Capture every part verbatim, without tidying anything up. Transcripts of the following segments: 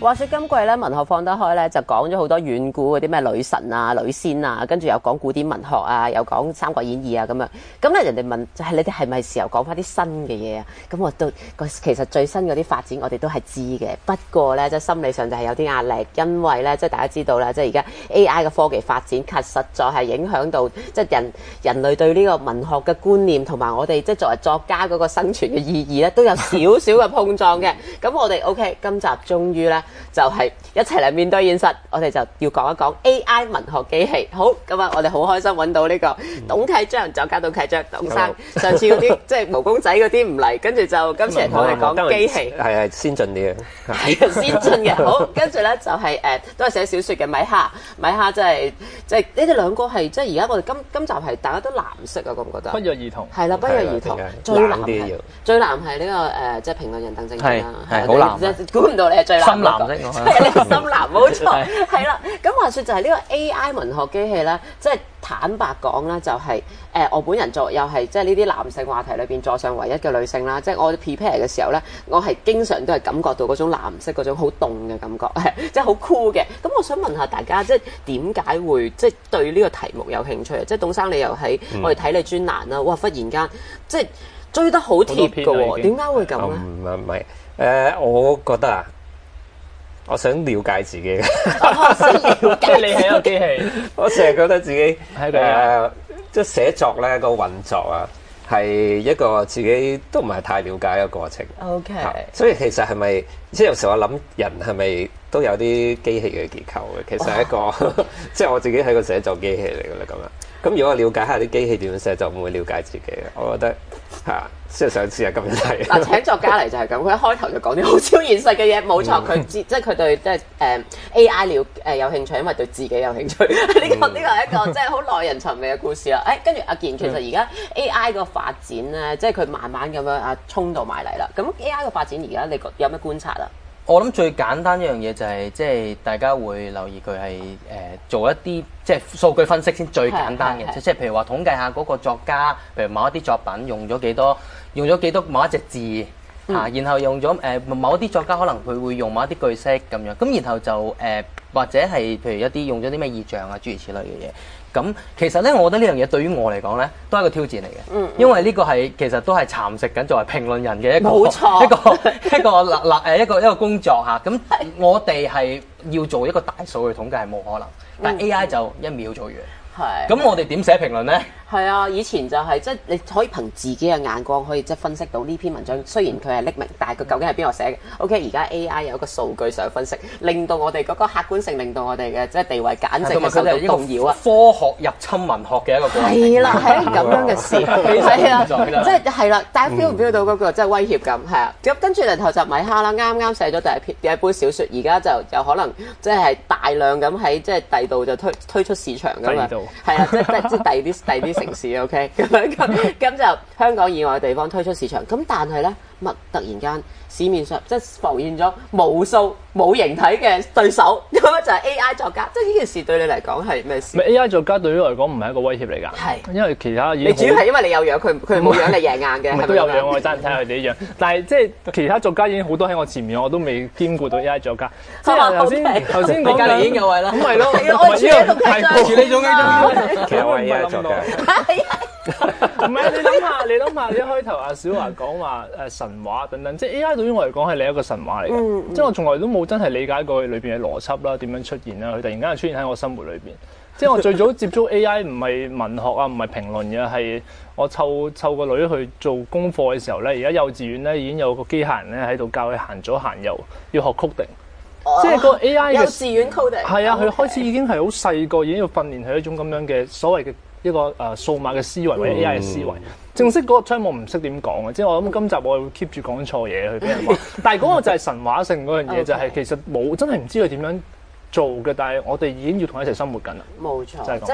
話說今季咧文學放得開咧，就講咗好多遠古嗰啲咩女神啊、女仙啊，跟住又講古典文學啊，又講《三國演義》啊咁樣。咁咧人哋問就係、是、你哋係咪時候講翻啲新嘅嘢啊？咁我都其實最新嗰啲發展我哋都係知嘅，不過咧即係心理上就係有啲壓力，因為咧即係大家知道啦，即係而家 A I 嘅科技發展，確實在係影響到即係人人類對呢個文學嘅觀念同埋我哋即係作為作家嗰個生存嘅意義咧，都有少少嘅碰撞嘅。咁我哋 OK， 今集終於咧就係、是、一齊嚟面對現實，我哋就要講一講 A I 文學機器。好，咁啊，我哋好開心揾到呢個董啟章作家董啟章董生。上次嗰啲即係毛公仔嗰啲唔嚟，跟住就今次嚟同我哋講機器， 係係先進啲嘅， 係先進嘅。好，跟住咧就係、是、誒、呃、都係寫小説嘅米哈，米哈即係即係呢啲兩個係即係而家我哋今今集係大家都藍色啊，覺唔覺得？ 不約而同係啦，不約而同，最藍係最藍係呢個誒即係評論人鄧正英啦， 係好藍， 估唔到你係最藍， 深藍色， 係你深藍冇錯，係啦。咁話説就係呢個 A I 文學機器咧，即係坦白講啦，就係、是、誒、呃、我本人做又係即係呢啲男性話題裏邊座上唯一嘅女性啦。即係我 prepare 嘅時候咧，我係經常都係感覺到嗰種藍色嗰種好凍嘅感覺，係即係好酷嘅。咁我想問下大家，即係點解會即係對呢個題目有興趣啊？即係董生你又喺我哋睇你專欄啦，哇！忽然間即係追得好貼嘅喎，點解會咁咧？ 唔係唔係誒，我覺得啊。我想了解自己， 我想了解你係一個機器。 我成日覺得自己係誒，即係寫作咧個運作啊，係一個自己都唔係太了解嘅過程。 OK， 所以其實係咪即係有時候我諗人係咪都有啲機器嘅結構嘅？其實係一個、oh. 即係我自己係個寫作機器嚟嘅啦咁樣。咁如果我了解下啲機器點樣寫，就唔會了解自己嘅。我覺得嚇，即係想試下咁樣睇。 嗱，請作家嚟就係咁，佢一開頭就講啲好超現實嘅嘢，冇錯，佢知即係佢對即係誒 A I 了誒有興趣，因為對自己有興趣。呢、這個呢個係一個即係好耐人尋味嘅故事啦。誒，跟住阿健，其實而家 A I 個發展咧，即係佢慢慢咁樣啊衝到埋嚟啦。咁 A I 個發展而家你有咩觀察啊？ 我諗最簡單一樣嘢就係、是、即係大家會留意佢係誒做一啲即係數據分析先最簡單嘅，即係譬如話統計下嗰個作家，譬如某一啲作品用咗幾多，用咗幾多某一隻字。嚇、啊，然後用咗誒、呃、某啲作家可能佢會用某一啲句式咁樣，咁然後就誒、呃、或者係譬如一啲用咗啲咩意象啊諸如此類嘅嘢，咁其實咧，我覺得呢樣嘢對於我嚟講咧，都係一個挑戰嚟嘅，嗯嗯因為呢個係其實都係蠶食緊作為評論人嘅一個冇錯一個一個嗱嗱誒一個一個工作嚇，咁我哋係要做一個大數據統計係冇可能，但 A I 就一秒做完。係，咁我哋點寫評論咧？ 係啊，以前就係、是、即係你可以憑自己嘅眼光可以即係分析到呢篇文章，雖然佢係匿名，但係佢究竟係邊個寫嘅 ？OK， 而家 A I 有一個數據上分析，令到我哋嗰個客觀性，令到我哋嘅即係地位簡直係受到動搖啊！ 科學入侵文學嘅一個過程。 係啦，係咁樣嘅事，係啊，即係係啦，大家 feel 唔 feel 到嗰個即係威脅感？係啊，咁跟住嚟頭就米哈啦，啱啱寫咗第一篇第一本小説，而家就有可能即係大量咁喺即係第度就推推出市場咁啊，係啊，即係即係第二啲第二啲城市 OK。咁樣咁咁就香港以外嘅地方推出市場，咁但係咧，乜突然間市面上即係浮現咗無數冇形體嘅對手，咁樣就係 A I 作家，即係呢件事對你嚟講係咩事？ A I 作家對於我嚟講唔係一個威脅嚟㗎，係因為其他已經你主要係因為你有樣，佢佢冇樣你贏硬嘅，係咪都有樣我爭睇下佢哋一樣，但係即係其他作家已經好多喺我前面，我都未兼顧到 A I 作家。即係頭先頭先講隔離已經有位啦， 咁咪咯， 我處理仲係處理仲係其實我 A I 作家。 唔係你諗下，你諗下，一開頭阿小華講話誒神話等等，即係 A I 對於我嚟講係另一個神話嚟嘅，嗯嗯、即係我從來都冇真係理解過佢裏邊嘅邏輯啦，點樣出現啦，佢突然間就出現喺我生活裏邊。即係我最早接觸 A I 唔係文學啊，唔係評論嘅，係我湊湊個女去做功課嘅時候咧，而家幼稚園咧已經有個機械人咧喺度教佢行左行右，要學 coding。哦、即係個 A I 嘅幼稚園 coding。係啊，佢開始已經係好細個，已經要訓練佢一種咁樣嘅所謂嘅。一個誒、呃、數碼嘅思維或者 A I 嘅思維，嗯、正式嗰個 term 我唔識點講嘅，即係我諗今集我會 keep 住講錯嘢去俾人話。但係嗰個就係神話性嗰樣嘢，就係其實冇真係唔知佢點樣做嘅，但係我哋已經要同佢一齊生活緊啦。 冇錯， 就係即係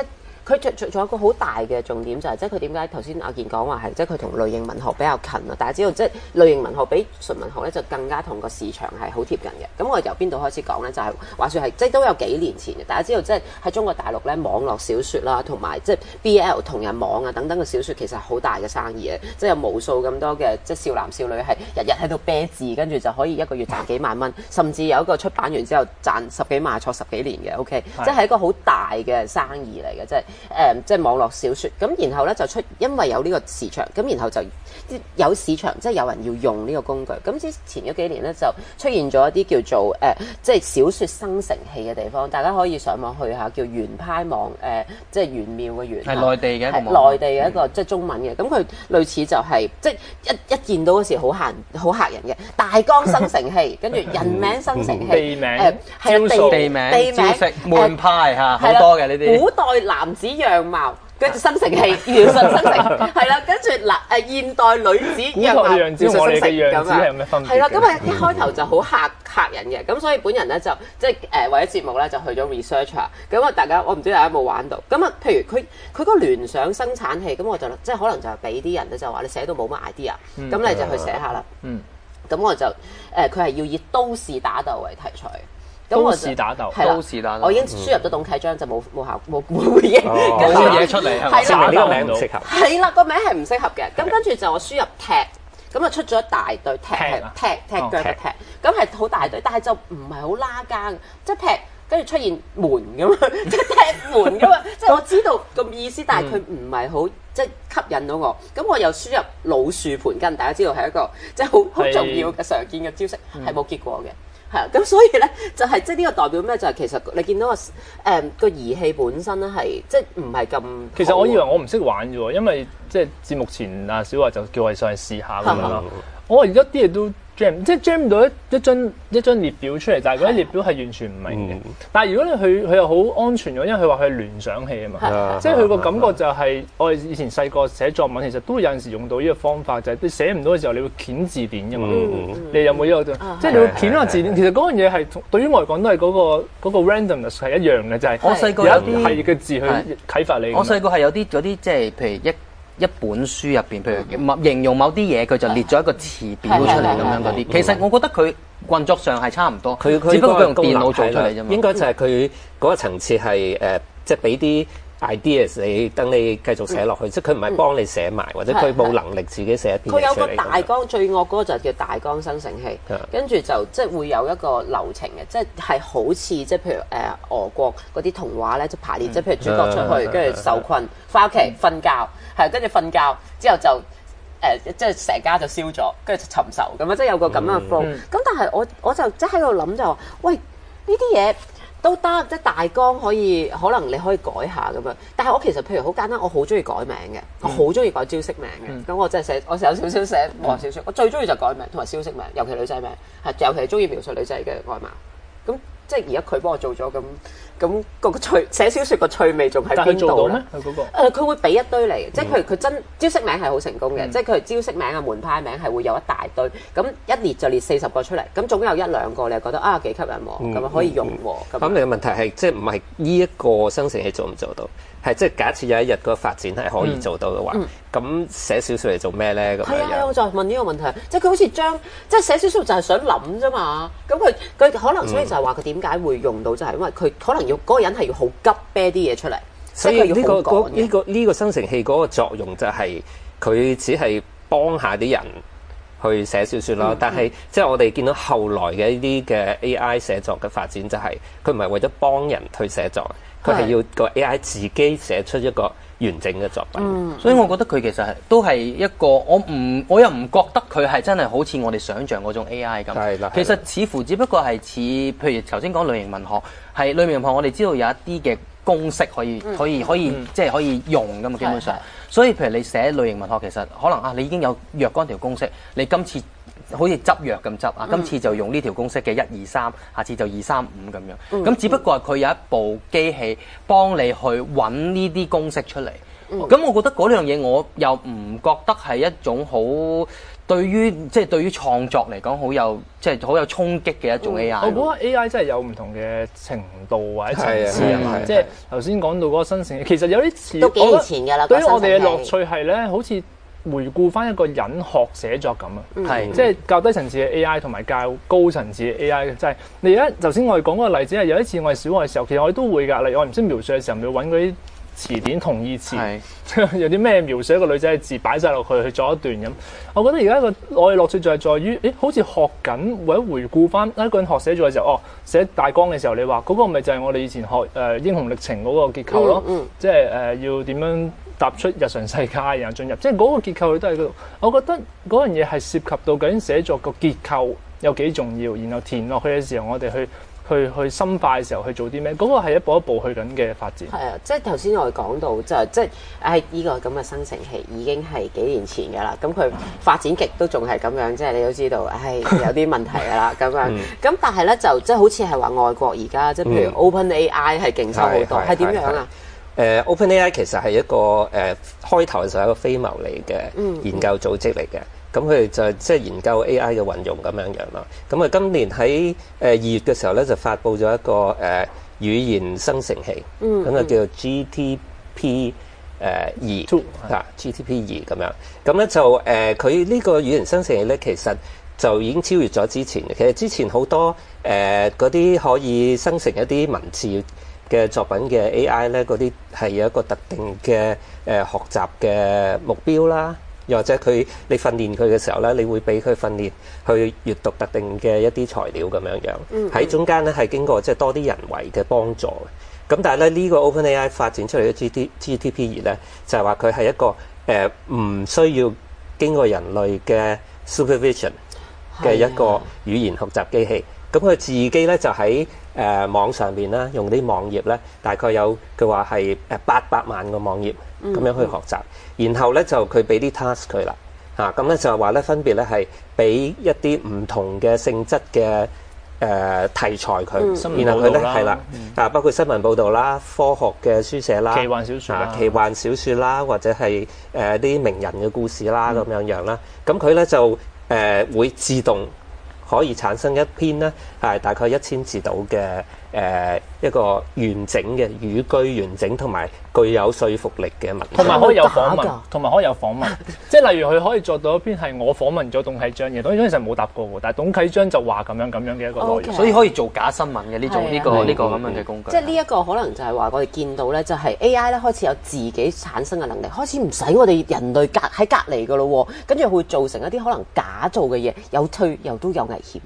佢仲仲仲有個好大嘅重點就係、是，即係佢點解頭先阿健講話係，即係佢同類型文學比較近啊！大家知道，即係類型文學比純文學咧就更加同個市場係好貼近嘅。咁我由邊度開始講咧？就係、是、話説係，即係都有幾年前嘅。大家知道，即係喺中國大陸咧，網絡小説啦，同埋即係 B L 同人網啊等等嘅小説，其實係好大嘅生意嘅。即係有無數咁多嘅即係少男少女係日日喺度啤字，跟住就可以一個月賺幾萬蚊，甚至有一個出版完之後賺十幾萬，坐十幾年嘅。OK，即係一個好大嘅生意嚟嘅，即係誒、呃，即係網絡小説。咁然後咧就出，因為有呢個市場，咁然後就有市場，即係有人要用呢個工具。咁之前嗰幾年咧就出現咗一啲叫做誒、呃，即係小説生成器嘅地方，大家可以上網去下，叫玄派網誒、呃，即係玄妙嘅玄。 係內地嘅一個網。 內地嘅一個、嗯、即係中文嘅，咁佢類似就係、是、即係一一見到嗰時好嚇好嚇人嘅大綱生成器，跟住人名生成器， 地名誒係啊地地名、 地名招式、門派嚇好多嘅呢啲。 古代男子樣貌。跟住生成器描述生成，係啦，跟住嗱誒現代女子樣貌描述生成咁啊，係啦，咁啊一開頭就好嚇嚇人嘅，咁所以本人咧就即係誒為咗節目咧就去咗 research 啊，咁啊大家我唔知大家有冇玩到，咁啊譬如佢佢個聯想生產器，咁我就即係可能就係俾啲人咧就話你寫到冇乜 idea，咁、嗯、你就去寫下啦，嗯，咁我就誒佢係要以都市打鬥為題材。 都市打鬥， 都市打鬥， 我已經輸入咗董啟章就冇冇效冇冇回應， 跟住嘢出嚟係證明呢個名唔適合。 係啦，個名係唔適合嘅。咁跟住就我輸入踢，咁啊出咗一大堆踢係踢踢腳嘅踢，咁係好大堆，但係就唔係好拉更，即係踢跟住出現門咁啊，即係踢門咁啊，即係我知道個意思，但係佢唔係好即係吸引到我。咁我又輸入老樹盤根，大家知道係一個即係好好重要嘅常見嘅招式，係冇結果嘅。係啊，咁所以咧就係即係呢個代表咩？就係、是、其實你見到個誒個儀器本身咧係即係唔係咁。 其實我以為我唔識玩啫喎，因為即係節目前阿小華就叫我哋上去試下咁樣咯。我而家啲嘢都 jam， 即係 jam 到一一張一張列表出嚟，但係嗰啲列表係完全唔明嘅。嗯、但係如果你佢佢又好安全咗，因為佢話佢係聯想器啊嘛，即係佢個感覺就係、是、我哋以前細個寫作文，其實都會有陣時用到呢個方法，就係、是、你寫唔到嘅時候，你會掀字典㗎嘛。嗯、你有冇呢、這個？嗯、即係你會掀下字典。其實嗰樣嘢係對於我嚟講都係嗰、那個嗰、那個 randomness 係一樣嘅，就係、是、 我細個有啲係嘅字去啟發你。 我細個係有啲嗰啲即係譬如一。一本書入邊，譬如某形容某啲嘢，佢就列咗一個詞表出嚟咁樣嗰啲。其實我覺得佢運作上係差唔多，佢只不過佢用電腦做出嚟啫嘛。 應該就係佢嗰個層次係誒，即係俾啲 ideas 你，等你繼續寫落去。即係佢唔係幫你寫埋，或者佢冇能力自己寫一篇嘢出嚟。佢有個大綱，最惡嗰個就叫大綱生成器，跟住就即係會有一個流程嘅，即係係好似即係譬如誒俄國嗰啲童話咧，即係排列，即係譬如主角出去，跟住受困，翻屋企瞓覺。係，跟住瞓覺之後就誒、呃，即係成家就燒咗，跟住就尋仇咁啊！即係有個咁樣嘅 flow。咁、嗯、但係我我就即係喺度諗就話，喂，呢啲嘢都得，即係大綱可以，可能你可以改下咁樣。但係我其實譬如好簡單，我好中意改名嘅，我好中意改招式名嘅。咁、嗯、我真係寫，我有少少寫網絡小説，我最中意就改名同埋招式名，尤其女仔名，係尤其係中意描述女仔嘅外貌。咁即係而家佢幫我做咗咁。咁個趣寫小説個趣味仲喺邊度咧？佢嗰個誒，佢會俾一堆嚟，即係佢佢真招式名係好成功嘅，即係佢招式名啊、門派名係會有一大堆，咁一列就列四十個出嚟，咁總有一兩個你係覺得啊幾吸引喎，咁啊可以用喎。咁你嘅問題係即係唔係呢一個生成器做唔做到？係即係假設有一日個發展係可以做到嘅話，咁寫小説嚟做咩咧？咁係啊，我就問呢個問題，即係佢好似將即係寫小説就係想諗啫嘛，咁佢佢可能所以就係話佢點解會用到就係因為佢可能要嗰個人係要好急啤啲嘢出嚟， 所以呢個嗰呢個呢個生成器嗰個作用就係佢只係幫下啲人去寫小説咯。但係即係我哋見到後來嘅呢啲嘅 A I 寫作嘅發展就係佢唔係為咗幫人去寫作。佢係要個 A I 自己寫出一個完整嘅作品， 嗯、所以我覺得佢其實係都係一個我唔我又唔覺得佢係真係好似我哋想象嗰種 A I 咁。係啦，其實似乎只不過係似譬如頭先講類型文學，係類型文學我哋知道有一啲嘅公式可以、嗯、可以可以、嗯、即係可以用噶嘛，基本上。所以譬如你寫類型文學，其實可能啊你已經有若干條公式，你今次好似執藥咁執啊，今次就用呢條公式嘅一二三，下次就二三五咁樣。咁、嗯、只不過係佢有一部機器幫你去揾呢啲公式出嚟。咁、嗯、我覺得嗰樣嘢我又唔覺得係一種好對於即係對於創作嚟講，好有即係好有衝擊嘅一種 A I。 我覺得 A I 真係有唔同嘅程度或者層次啊嘛， 係啊係啊即係頭先講到嗰個生成，其實有啲似都幾年前㗎啦。 對於我哋嘅樂趣趣係咧，好似回顧翻一個人學寫作咁啊， 係即係較低層次嘅 A I 同埋較高層次嘅 A I 嘅，即係你而家頭先我哋講嗰個例子係有一次我哋小學嘅時候，其實我哋都會㗎，例如我唔識描述嘅時候，咪要揾嗰啲詞典同義詞，有啲咩描述一個女仔嘅字擺晒落去去做一段咁。我覺得而家個我哋樂趣就係在於，誒好似學緊或者回顧翻一個人學寫作嘅時候，哦寫大綱嘅時候，你話嗰個咪就係我哋以前學誒、呃、英雄歷程嗰個結構咯， 嗯嗯、 即係誒、呃、要點樣踏出日常世界，然後進入，即係嗰個結構都喺嗰度。我覺得嗰樣嘢係涉及到究竟寫作個結構有幾重要，然後填落去嘅時候，我哋去。去去深化嘅時候去做啲咩？嗰、那個係一步一步去緊嘅發展。 係啊，即係頭先我哋講到就係即係誒呢個咁嘅生成器已經係幾年前㗎啦。咁佢發展極都仲係咁樣，即係你都知道，唉有啲問題㗎啦咁樣。咁但係咧就即係好似係話外國而家即係譬如 OpenAI 係勁收好多，係點、嗯、樣啊？ 誒、uh, OpenAI 其實係一個誒、uh, 開頭就係一個非牟利嘅研究組織嚟嘅。咁佢哋就即係研究 A I 嘅運用咁樣樣咯。咁啊，今年喺誒二月嘅時候咧，就發布咗一個誒、呃、語言生成器，咁啊、嗯、叫做 G T P 誒二啊 G T P 二咁樣。咁咧就誒佢呢個語言生成器咧，其實就已經超越咗之前嘅。其實之前好多誒嗰啲可以生成一啲文字嘅作品嘅 A I 咧，嗰啲係有一個特定嘅誒、呃、學習嘅目標啦。又或者佢你訓練佢嘅時候咧，你會俾佢訓練去閱讀特定嘅一啲材料咁樣樣，喺、嗯、中間咧係經過即係多啲人為嘅幫助嘅。咁但係咧呢、這個 OpenAI 發展出嚟嘅 G T G T P 二咧，就係話佢係一個誒唔、呃、需要經過人類嘅 supervision 嘅一個語言學習機器。咁佢自己咧就喺誒、呃、網上邊啦，用啲網頁咧，大概有佢話係誒八百萬個網頁咁樣去學習。嗯嗯、然後咧就佢俾啲 task 佢啦，嚇咁咧就係話咧分別咧係俾一啲唔同嘅性質嘅誒、呃、題材佢，嗯、然後佢咧係啦，啊、嗯、包括新聞報導啦、科學嘅書寫啦、 奇幻小説啦、 奇幻小説啦，或者係誒啲名人嘅故事啦咁、嗯、樣樣啦。咁佢咧就誒、呃、會自動可以產生一篇咧係大概一千字到嘅誒、呃、一個完整嘅語句完整同埋具有說服力嘅文章， 同埋可以有訪問，同埋可以有訪問，即係例如佢可以做到一篇係我訪問咗董啟章嘅，董啟章其實冇答過喎，但係董啟章就話咁樣咁樣嘅一個內容， Okay. 所以可以做假新聞嘅呢種呢、呢個呢、呢個咁樣嘅工具。 即係呢一個可能就係話我哋見到咧，就係 A I 咧開始有自己產生嘅能力，開始唔使我哋人類隔喺隔離噶咯，跟住會造成一啲可能假造嘅嘢，有趣又都有危險。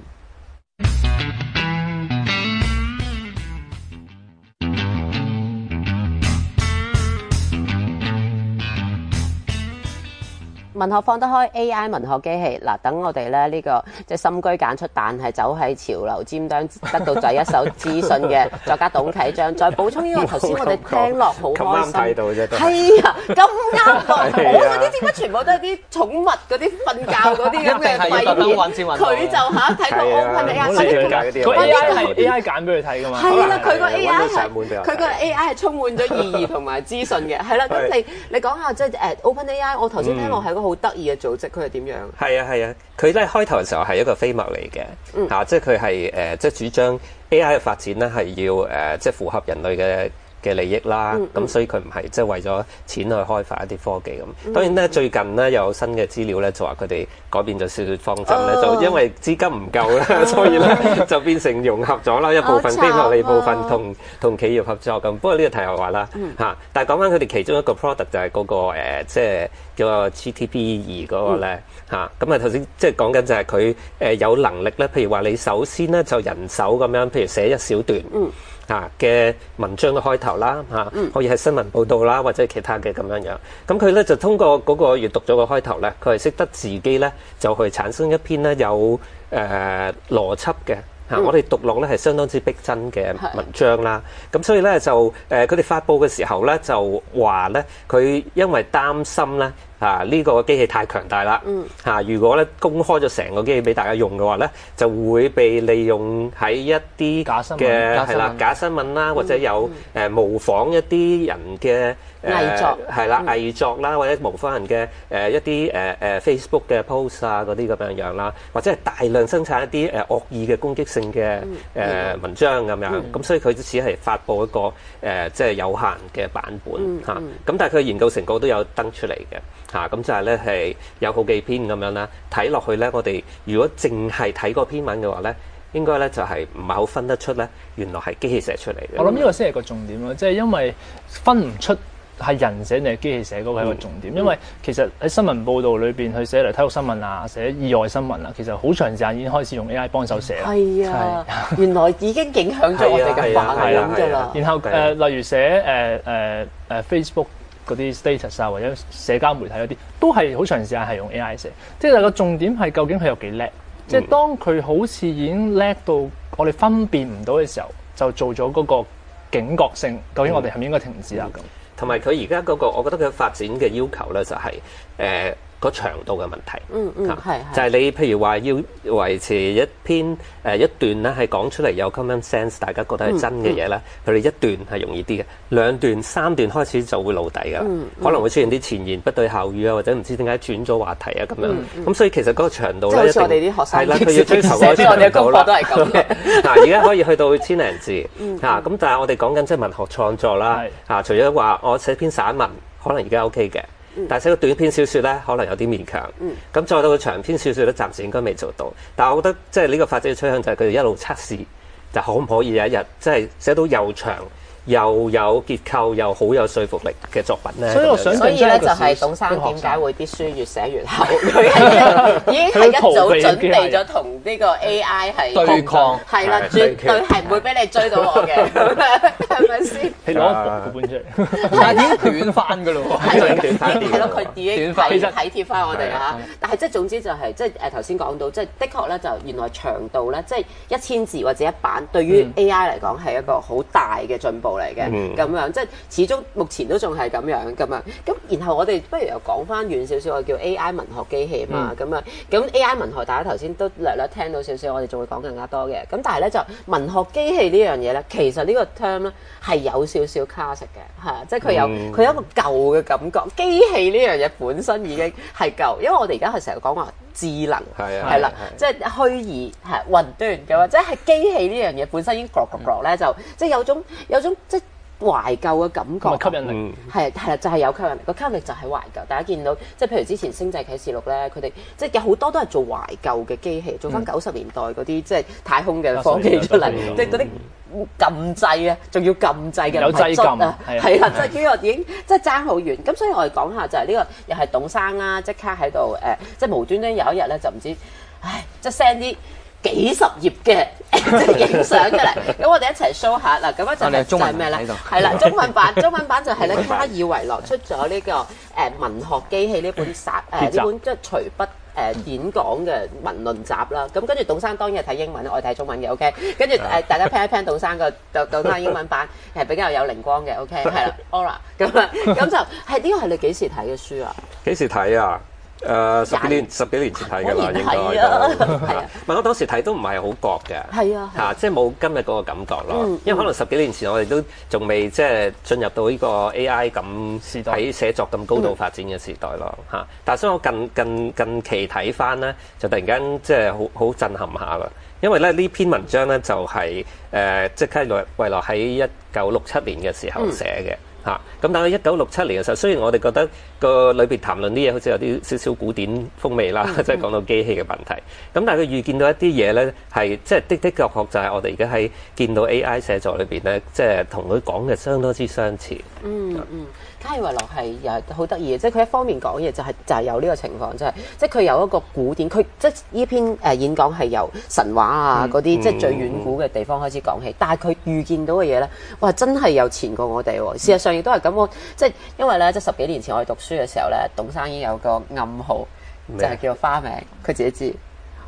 文學放得開 A I 文學機器嗱，等我哋咧呢個即係深居簡出，但係走喺潮流尖端得到第一手資訊嘅作家董啟章，再補充呢個頭先我哋聽落好開心， 睇到啫， 係啊，咁啱我嗰啲點解全部都係啲寵物嗰啲瞓覺嗰啲咁嘅廢片，佢就嚇睇到 OpenAI， 個 A I 係 A I 揀俾佢睇㗎嘛， 係啦，佢個 A I 係佢個 A I 係充滿咗意義同埋資訊嘅，係啦，咁你你講下即係誒 OpenAI，我頭先聽落係個好得意嘅組織，佢係點樣？ 係啊係啊，佢咧開頭嘅時候係一個非牟利嘅，嚇、嗯啊，即係佢係誒，即係主張 A I 嘅發展咧係要誒、呃，即係符合人類嘅嘅利益啦。咁、嗯嗯、所以佢唔係即係為咗錢去開發一啲科技咁。當然咧，最近咧有新嘅資料咧，就話佢哋改變咗少少方針咧，哦、就因為資金唔夠啦，哦、所以咧就變成融合咗啦，一部分非牟利，部分同同企業合作咁。不過呢個題外話啦，嚇、嗯啊。但係講翻佢哋其中一個 product 就係嗰、那個、呃、即係叫個 G T P 二嗰個咧嚇。咁啊頭先即係講緊就係佢誒有能力咧，譬如話你首先咧就人手咁樣，譬如寫一小段。嗯嚇嘅文章嘅開頭啦嚇，可以係新聞報導啦，或者係其他嘅咁樣樣。咁佢咧就通過嗰個閱讀咗個開頭咧，佢係識得自己咧就去產生一篇咧有誒、呃、邏輯嘅嚇，我哋讀落咧係相當之逼真嘅文章啦。咁所以咧就誒佢哋發布嘅時候咧就話咧佢因為擔心咧。 啊呢個機器太強大啦， 嗯嚇如果咧公開咗成個機器俾大家用嘅話咧，就會被利用喺一啲假新聞嘅假新聞係啦假新聞啦，或者有誒模仿一啲人嘅。 偽作係啦，偽作啦，或者模仿人嘅誒一啲誒誒 Facebook 嘅 post 啊嗰啲咁樣樣啦，或者係大量生產一啲誒惡意嘅攻擊性嘅誒文章咁樣，咁所以佢只係發布一個誒即係有限嘅版本嚇，咁但係佢研究成果都有登出嚟嘅嚇，咁就係咧係有好幾篇咁樣啦，睇落去咧，我哋如果淨係睇嗰篇文嘅話咧，應該咧就係唔係好分得出咧，原來係機器寫出嚟嘅。 我諗呢個先係個重點咯，即係因為分唔出係人寫定係機器寫嗰個係個重點，嗯、因為其實喺新聞報導裏邊去寫嚟體育新聞啊、寫意外新聞啊，其實好長時間已經開始用 A I 幫手寫啦。 係啊，原來已經影響咗我哋嘅反應㗎啦。 然後誒、呃，例如寫誒誒誒 Facebook 嗰啲 status 啊，或者社交媒體嗰啲，都係好長時間係用 A I 寫。即係個重點係究竟佢有幾叻？即係當佢好似已經叻到我哋分辨唔到嘅時候，就做咗嗰個警覺性。究竟我哋係咪應該停止啊？咁、嗯。 同埋佢而家嗰個，我覺得佢發展嘅要求咧就係、是、誒、呃、個長度嘅問題。 嗯嗯，係就係你譬如話要維持一篇誒、呃、一段咧係講出嚟有 common sense，大家覺得係真嘅嘢咧，佢哋、嗯嗯、一段係容易啲嘅，兩段三段開始就會露底㗎啦，嗯嗯、可能會出現啲前言不對後語啊，或者唔知點解轉咗話題啊咁樣。咁、嗯嗯、所以其實嗰個長度咧， 即係好似我哋啲學生係啦，佢要追求嗰個長度啦。我哋嘅功課都係咁嘅。嗱，而家可以去到千零字嚇，咁、嗯嗯啊、但係我哋講緊即係文學創作啦嚇，除咗話我寫篇散文，可能而家 OK 嘅。但係寫個短篇小説咧，可能有啲勉強。咁、嗯、再到個長篇小説咧，暫時應該未做到。但係我覺得即係呢個發展嘅趨向就係佢哋一路測試，就可唔可以有一日即係寫到又長又有結構又好有說服力嘅作品咧？ 所以我想所以咧就係董生點解會啲書越寫越厚？佢係已經係一早準備咗同呢個 A I 係對抗， 係啦，絕對係唔會俾你追到我嘅，係咪先？ 你攞一本出嚟， 但係已經斷翻㗎咯喎， 係咯，佢已經體體貼翻我哋啦。 嗯、 但係即係總之就係即係誒頭先講到，即係的確咧就原來長度咧，即係一千字或者一版，對於 A I 嚟講係一個好大嘅進步嚟嘅。咁、嗯、樣即係始終目前都仲係咁樣咁樣。咁然後我哋不如又講翻遠少少，我叫 A I 文學機器嘛。咁啊、嗯，咁 A I 文學大家頭先都略略聽到少少，我哋仲會講更加多嘅。咁但係咧就文學機器呢樣嘢咧，其實呢個 term 咧係有少少 classic 嘅，係啊，即係佢有佢、嗯、有一個舊嘅感覺。機器呢樣嘢本身已經係舊，因為我哋而家係成日講話智能係啊，係啦，即係虛擬係雲端嘅話，即係機器呢樣嘢本身已經 grok grok grok 咧，就即係有種有種即係懷舊嘅感覺， 吸引力係係啦，就係、是、有吸引力。個吸引力就係懷舊。大家見到即係譬如之前《星際啟示錄》咧，佢哋即係有好多都係做懷舊嘅機器，做翻九十年代嗰啲即係太空嘅科技出嚟，即係嗰啲撳掣啊，仲要撳掣嘅， 有掣撳啊，係啦，即係呢個已經即係爭好遠。咁所以我哋講下就係呢、這個又係董生啦，即刻喺度誒，即係無端端有一日咧就唔知，唉，即係 send 啲幾十頁嘅即係影相出嚟，咁我哋一齊 show 下嗱，咁樣就係就係咩咧？係啦，中文版中文版就係咧，卡爾維諾出咗呢個誒文學機器呢本殺誒呢本即係隨筆誒演講嘅文論集啦。咁跟住董生當然係睇英文，我係睇中文嘅 OK。跟住誒大家聽一聽董生個董董生英文版係比較有靈光嘅 OK。係啦 ，Aura 咁啊，咁就係呢個係你幾時睇嘅書啊？ 幾時睇啊？誒、呃、十幾年十幾年前睇㗎啦，應該都係啊。唔係我當時睇都唔係好覺嘅，係啊，嚇，即係冇今日嗰個感覺咯。嗯、因為可能十幾年前我哋都仲未即係進入到呢個 A I 咁喺寫作咁高度發展嘅時代咯，嚇、嗯。但係所以我近近近期睇翻咧，就突然間即係好好震撼下啦。因為咧呢篇文章咧就係、是、誒、呃、即係卡爾維諾喺一九六七年嘅時候寫嘅。嗯嚇！咁但係一九六七年嘅時候，雖然我哋覺得個裏邊談論啲嘢好似有啲少少古典風味啦，即係講到機器嘅問題。咁但係佢預見到一啲嘢咧，係即係的的確確就係我哋而家喺見到 A I 寫作裏邊咧，即係同佢講嘅相當之相似。嗯嗯。卡爾維諾係又係好得意嘅，即係佢一方面講嘢就係、是、就係、是、有呢個情況，就係即係佢有一個古典，佢即係呢篇誒演講係由神話啊嗰啲、嗯、即係最遠古嘅地方開始講起，嗯、但係佢預見到嘅嘢咧，哇真係有前過我哋喎！事實上亦都係咁，我即係因為咧，即係十幾年前我哋讀書嘅時候咧，董生已經有個暗號，就係、是、叫花名，佢自己知。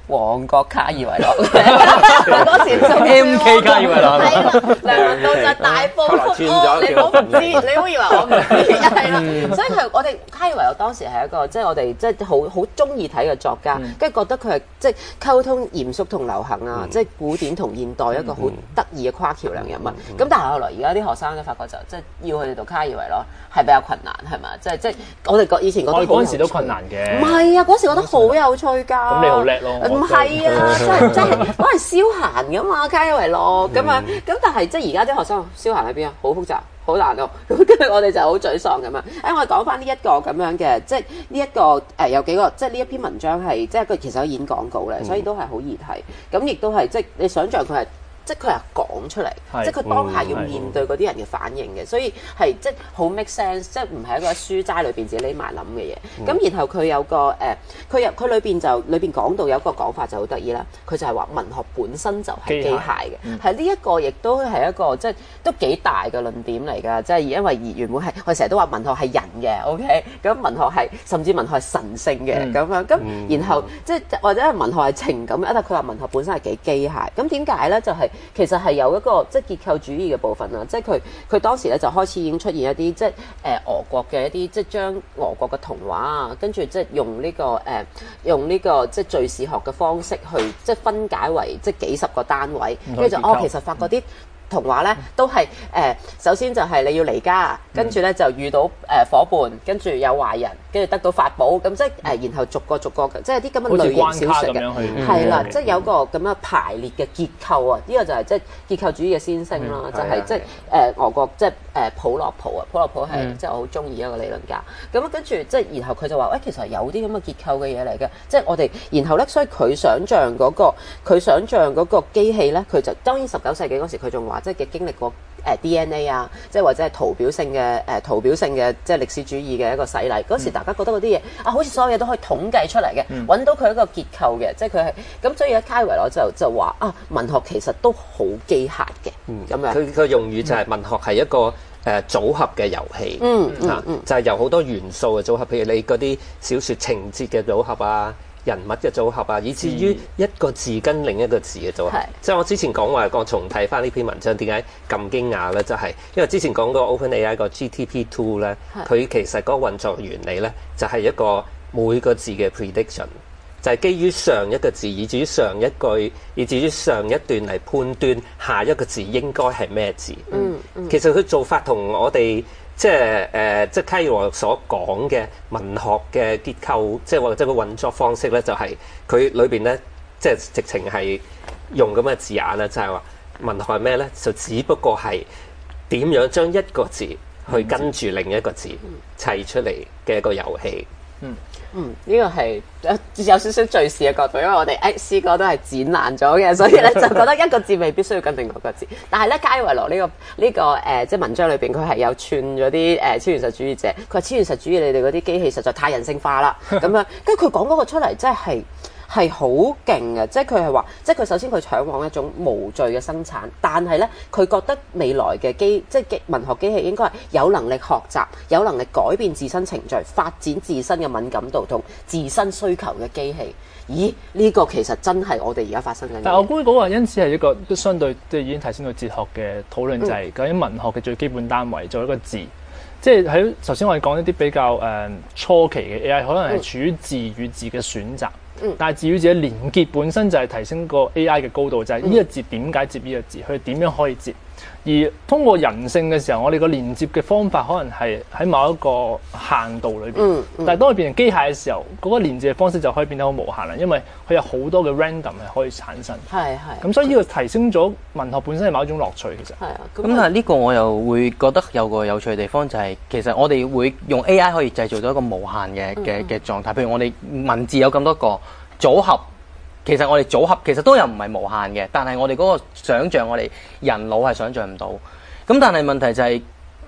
旺角卡爾維諾，嗰時就 M K 卡爾維諾係啦，梁文道就係大埔後來轉咗你唔好唔知，你唔好以為我唔知，係啦，所以佢我哋卡爾維諾當時係一個即係我哋即係好好中意睇嘅作家，跟住覺得佢係即係溝通嚴肅同流行啊，即係古典同現代一個好得意嘅跨橋梁人物。咁但係後來而家啲學生咧發覺就即係要佢哋讀卡爾維諾係比較困難係嘛？即係即係我哋以前覺得我哋嗰陣時都困難嘅。 唔係啊，嗰時覺得好有趣㗎。 咁你好叻咯。 唔係啊，真係真係攞嚟消閒㗎嘛，卡爾維諾咁樣。咁但係即係而家啲學生消閒喺邊啊？好複雜。好難咯，咁跟住我哋就好沮喪咁樣。誒，我哋講翻呢一個咁樣嘅，即係呢一個誒、呃、有幾個，即係呢一篇文章係即係佢其實有演廣告咧，所以都係好易睇。咁亦都係即係你想象佢係。即係佢係講出嚟，即係佢當下要面對嗰啲人嘅反應嘅，所以係即係好 make sense，即係唔係一個書齋裏邊自己匿埋諗嘅嘢。咁、嗯、然後佢有個誒，佢入佢裏邊就裏邊講到有一個講法就好得意啦。佢就係話文學本身就係機械嘅，係呢一個亦都係一個即係都幾大嘅論點嚟㗎。即係因為原本係我哋成日都話文學係人嘅 ，OK，咁文學係甚至文學係神聖嘅咁樣。咁、嗯、然後即係或者係文學係情感嘅，但係佢話文學本身係幾機械。咁點解咧？就係、是其實係有一個即係結構主義嘅部分啦，即係佢佢當時咧就開始已經出現一啲即係誒、呃、俄國嘅一啲即係將俄國嘅童話啊，跟住即係用呢、這個誒、呃、用呢個即係敘事學嘅方式去即係分解為即係幾十個單位，跟住就哦其實發覺啲童話咧都係誒、呃、首先就係你要離家，跟住咧就遇到誒、呃、夥伴，跟住有壞人，跟住得到法寶，咁即係誒、呃、然後逐個逐個嘅，即係啲咁嘅類型小說嘅，係啦，即係有個咁樣排列嘅結構啊，呢、這個就係即係結構主義嘅先聲啦，嗯、就係即係誒俄國即係誒普洛普啊，普洛普係、嗯、即係我好中意一個理論家，咁跟住即係然後佢就話喂、欸，其實有啲咁嘅結構嘅嘢嚟嘅，即係我哋然後咧，所以佢想像嗰、那個佢想像嗰個機器咧，佢就當然十九世紀嗰時佢仲話。即係嘅經歷過誒 D N A 啊，即係或者係圖表性嘅誒圖表性嘅即係歷史主義嘅一個洗禮。嗰時大家覺得嗰啲嘢啊，好似所有嘢都可以統計出嚟嘅，揾、嗯、到佢一個結構嘅，即係佢係咁。所以咧，卡爾維諾就就話啊，文學其實都好機械嘅，咁、嗯、樣。佢個用語就係文學係一個誒、呃、組合嘅遊戲，嗯嗯嗯，啊、就係、是、由好多元素嘅組合，譬如你嗰啲小説情節嘅組合啊。人物嘅組合啊，以至於一個字跟另一個字嘅組合。嗯、即係我之前講話，我重睇翻呢篇文章，點解咁驚訝咧？就係、是、因為之前講過 OpenAI 個 G T P two 咧，佢其實嗰個運作原理咧，就係、是、一個每個字嘅 prediction，就係基於上一個字，以至於上一句，以至於上一段嚟判斷下一個字應該係咩字。嗯嗯、其實佢做法同我哋。即係誒、呃，即係卡爾維諾所講嘅文學嘅結構，即係或者個運作方式咧，就係佢裏邊咧，即係直情係用咁嘅字眼啦，就係、是、話文學係咩咧？就只不過係點樣將一個字去跟住另一個字砌出嚟嘅一個遊戲。嗯嗯，呢、這個係有少少敘事嘅角度，因為我哋誒詩歌都係剪爛咗嘅，所以咧就覺得一個字未必需要跟另外一個字。但係咧，卡爾維諾呢個呢、這個誒、呃，即係文章裏邊佢係有串咗啲誒超現實主義者。佢話超現實主義你哋嗰啲機器實在太人性化啦，咁樣跟住佢講嗰個出嚟，真係。係好勁嘅，即係佢係話，即係佢首先佢嚮往一種無序嘅生產，但係咧佢覺得未來嘅機，即係文學機器應該係有能力學習、有能力改變自身程序、發展自身嘅敏感度同自身需求嘅機器。咦？呢、這個其實真係我哋而家發生緊。但係我估嗰個因此係一個都相對即係已經提升到哲學嘅討論，就係究竟文學嘅最基本單位做一個字。即係喺頭先我哋講一啲比較誒、呃、初期嘅 A I， 可能係處於字與字嘅選擇。嗯、但係字與字嘅連結本身就係提升個 A I 嘅高度，就係、是、呢個字點解接呢個字，佢點樣可以接。而通過人性嘅時候，我哋個連接嘅方法可能係喺某一個限度裏邊。嗯嗯、但係當佢變成機械嘅時候，嗰、那個連接嘅方式就可以變得好無限啦，因為佢有好多嘅 random 係可以產生。係係。咁所以呢個提升咗文學本身係某一種樂趣，其實。係啊。咁但係呢個我又會覺得有個有趣嘅地方就係、是，其實我哋會用 A I 可以製造到一個無限嘅嘅嘅狀態。譬如我哋文字有咁多個組合。其實我哋組合其實都有唔係無限嘅，但係我哋嗰個想像，我哋人腦係想像唔到。咁但係問題就係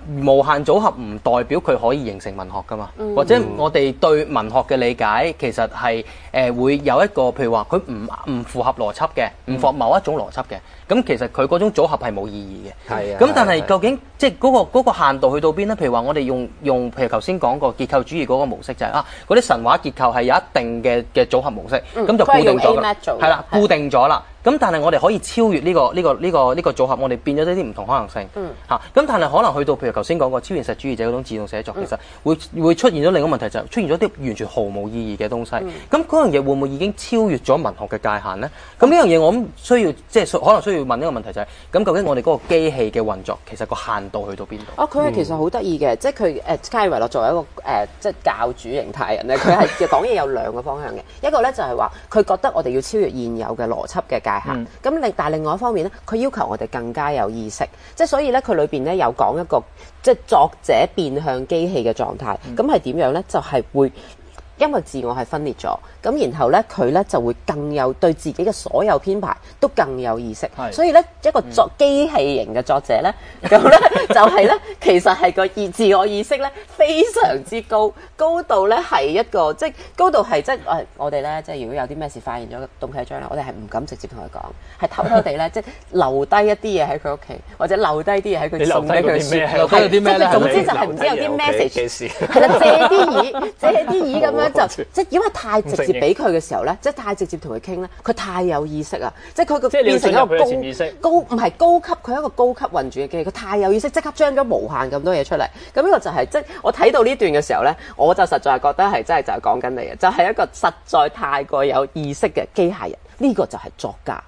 無限組合唔代表佢可以形成文學噶嘛， 嗯、 或者我哋對文學嘅理解其實係誒、呃、會有一個譬如話佢唔唔符合邏輯嘅，唔符合某一種邏輯嘅，咁其實佢嗰種組合係冇意義嘅。 係啊。 咁但係究竟即係嗰個嗰個限度去到邊咧？譬如話我哋用用譬如頭先講過結構主義嗰個模式就係、是、啊嗰啲神話結構係有一定嘅嘅組合模式，咁、嗯、就固定咗啦，係啦，固定咗啦。咁但係我哋可以超越呢、這個呢、這個呢、這個呢、這個組合，我哋變咗一啲唔同可能性。嗯。嚇、啊，咁但係可能去到譬如頭先講過超現實主義者嗰種自動寫作，嗯、其實會會出現咗另一個問題，就係、是、出現咗啲完全毫無意義嘅東西。咁嗰樣嘢會唔會已經超越咗文學嘅界限咧？咁呢樣嘢我諗需要即係可能需要問一個問題就係、是：咁究竟我哋嗰個機器嘅運作其實個限度去到邊度？ 哦，佢係其實好得意嘅，即係佢誒卡爾維諾作為一個誒、呃、即係教主形態人咧，佢係講嘢有兩個方向嘅。一個咧就係話佢覺得我哋要超越現有嘅邏輯嘅界限。咁另、嗯、但係另外一方面咧，佢要求我哋更加有意識。即係所以咧，佢裏邊咧有講一個即係作者變向機器嘅狀態。咁係點樣咧？就係、是、會因為自我係分裂咗，咁然後咧佢咧就會更有對自己嘅所有編排都更有意識。 是所以咧一個作機器型嘅作者咧，咁咧、嗯、就係咧其實係個意自我意識咧非常之高，高度咧係一個即係高度係即係誒我哋咧即係如果有啲咩事發現咗董啟章咧，我哋係唔敢直接同佢講，係偷偷地咧即係留低一啲嘢喺佢屋企，或者留低啲嘢喺佢送俾佢書， 留低咗啲咩咧？ 總之就係唔知有啲 message， 係啦，借啲耳，借啲耳咁樣。就即係因為太直接俾佢嘅時候咧，即係太直接同佢傾咧，佢太有意識啊！即係佢個變成一個高高唔係高級，佢係一個高級運轉嘅機器，佢太有意識，即刻將咗無限咁多嘢出嚟。咁呢個就係、是、即係我睇到呢段嘅時候咧，我就實在係覺得係真係就係講緊你嘅，就係、是、一個實在太過有意識嘅機械人。呢、這個就係作家。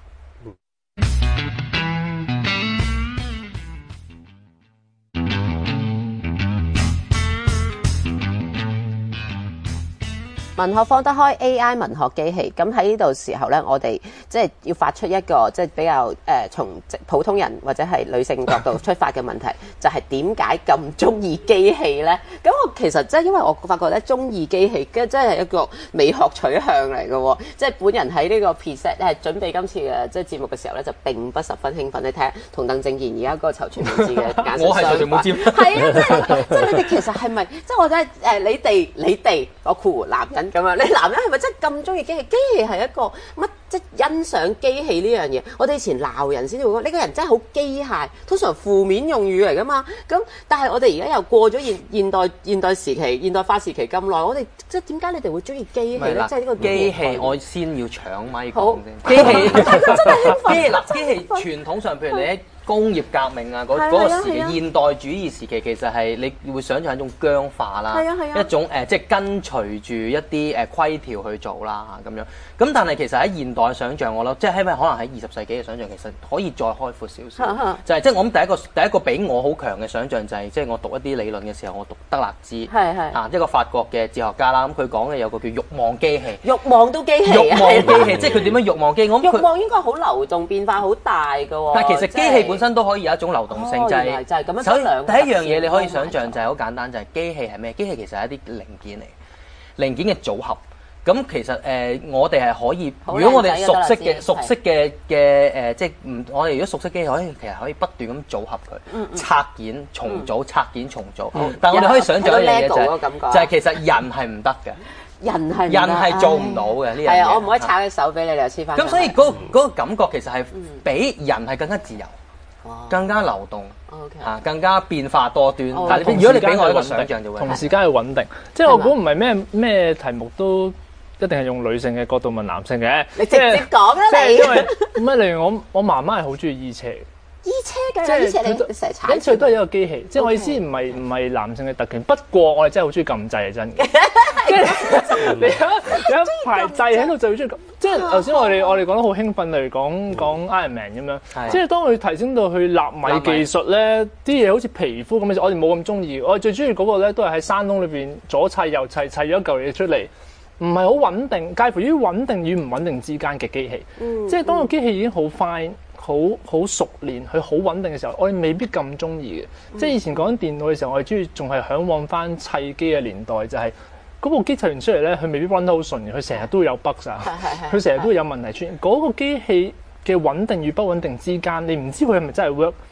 文學放得開 A I 文學機器，咁喺呢度時候咧，我哋即係要發出一個即係比較誒、呃、從普通人或者係女性角度出發嘅問題，就係點解咁中意機器咧？咁我其實即係因為我發覺咧，中意機器嘅真係一個美學取向嚟嘅喎，即係本人喺呢個 preset 咧係準備今次嘅即係節目嘅時候咧，就並不十分興奮。你睇下同鄧正賢而家嗰個躊躇滿志嘅眼神我係躊躇滿志， 係啊，即係即係你哋其實係咪即係我覺得誒、呃、你哋你哋我括弧男人。咁樣，你男人係咪真係咁中意機器？機器係一個乜？即係欣賞機器呢樣嘢。我哋以前鬧人先至會講，呢個人真係好機械，通常負面用語嚟噶嘛。咁但係我哋而家又過咗現現代現代時期、現代化時期咁耐，我哋即係點解你哋會中意機器咧？即係呢個機器，我先要搶咪講先。機器真係機器嗱，機器傳統上，譬如你喺工業革命啊，嗰嗰個時期現代主義時期，其實係你會想象一種僵化啦，一種誒即係跟隨住一啲誒規條去做啦咁樣。咁但係其實喺現代想像，我諗即係因為可能喺二十世紀嘅想像，其實可以再開闊少少。就係即係我諗第一個第一個俾我好強嘅想像就係即係我讀一啲理論嘅時候，我讀德勒茲， 係係啊一個法國嘅哲學家啦。咁佢講嘅有個叫慾望機器， 慾望都機器， 慾望機器，即係佢點樣慾望機器？我諗慾望應該好流動，變化好大㗎喎。 但係其實機器本身都可以有一種流動性，就係就係咁樣。 首先第一樣嘢你可以想像就係好簡單，就係機器係咩？機器其實係一啲零件嚟，零件嘅組合。咁其實誒、呃，我哋係可以，如果我哋熟悉嘅、熟悉嘅嘅誒，即係唔，我哋如果熟悉機器，可以其實可以不斷咁組合佢，嗯嗯拆件重組、嗯、拆件重組。嗯、但係我哋可以想像一樣嘢就係、是，就係其實人係唔得嘅。人係人係做唔到嘅呢樣嘢。係啊，我唔可以拆隻手俾你，你又黐翻。咁所以嗰、那個嗰、那個感覺其實係比人係更加自由。更加流動，嚇 Okay. 更加變化多端。 Oh, 但係如果你俾我一個想像就會， 同時間去穩定。即係我估唔係咩咩題目都一定係用女性嘅角度問男性嘅。 你直接講啦你。 因為乜？例如我我媽媽係好中意衣車。 衣車嘅，衣車你成日踩。 衣車都係一個機器，即係我意思唔係唔係男性嘅特權。不過我哋真係好中意撳掣係真嘅。即係你有有一排掣喺度就中意撳。即係頭先我哋我哋講得好興奮，例如講講 Iron Man 咁樣。即係當佢提升到去納米技術咧，啲嘢好似皮膚咁嘅，我哋冇咁中意。我哋最中意嗰個咧，都係喺山窿裏邊左砌右砌砌咗一嚿嘢出嚟，唔係好穩定，介乎於穩定與唔穩定之間嘅機器。嗯、即係當個機器已經好 fine。好好熟練，佢好穩定嘅時候，我哋未必咁中意嘅。嗯、即係以前講緊電腦嘅時候，我哋中意仲係嚮往翻砌機嘅年代，就係、是、嗰部機砌完出嚟咧，佢未必 run 得好順嘅，佢成日都會有 bug 啊，佢成日都會有問題出現。嗰、那個機器嘅穩定與不穩定之間，你唔知佢係咪真係 work，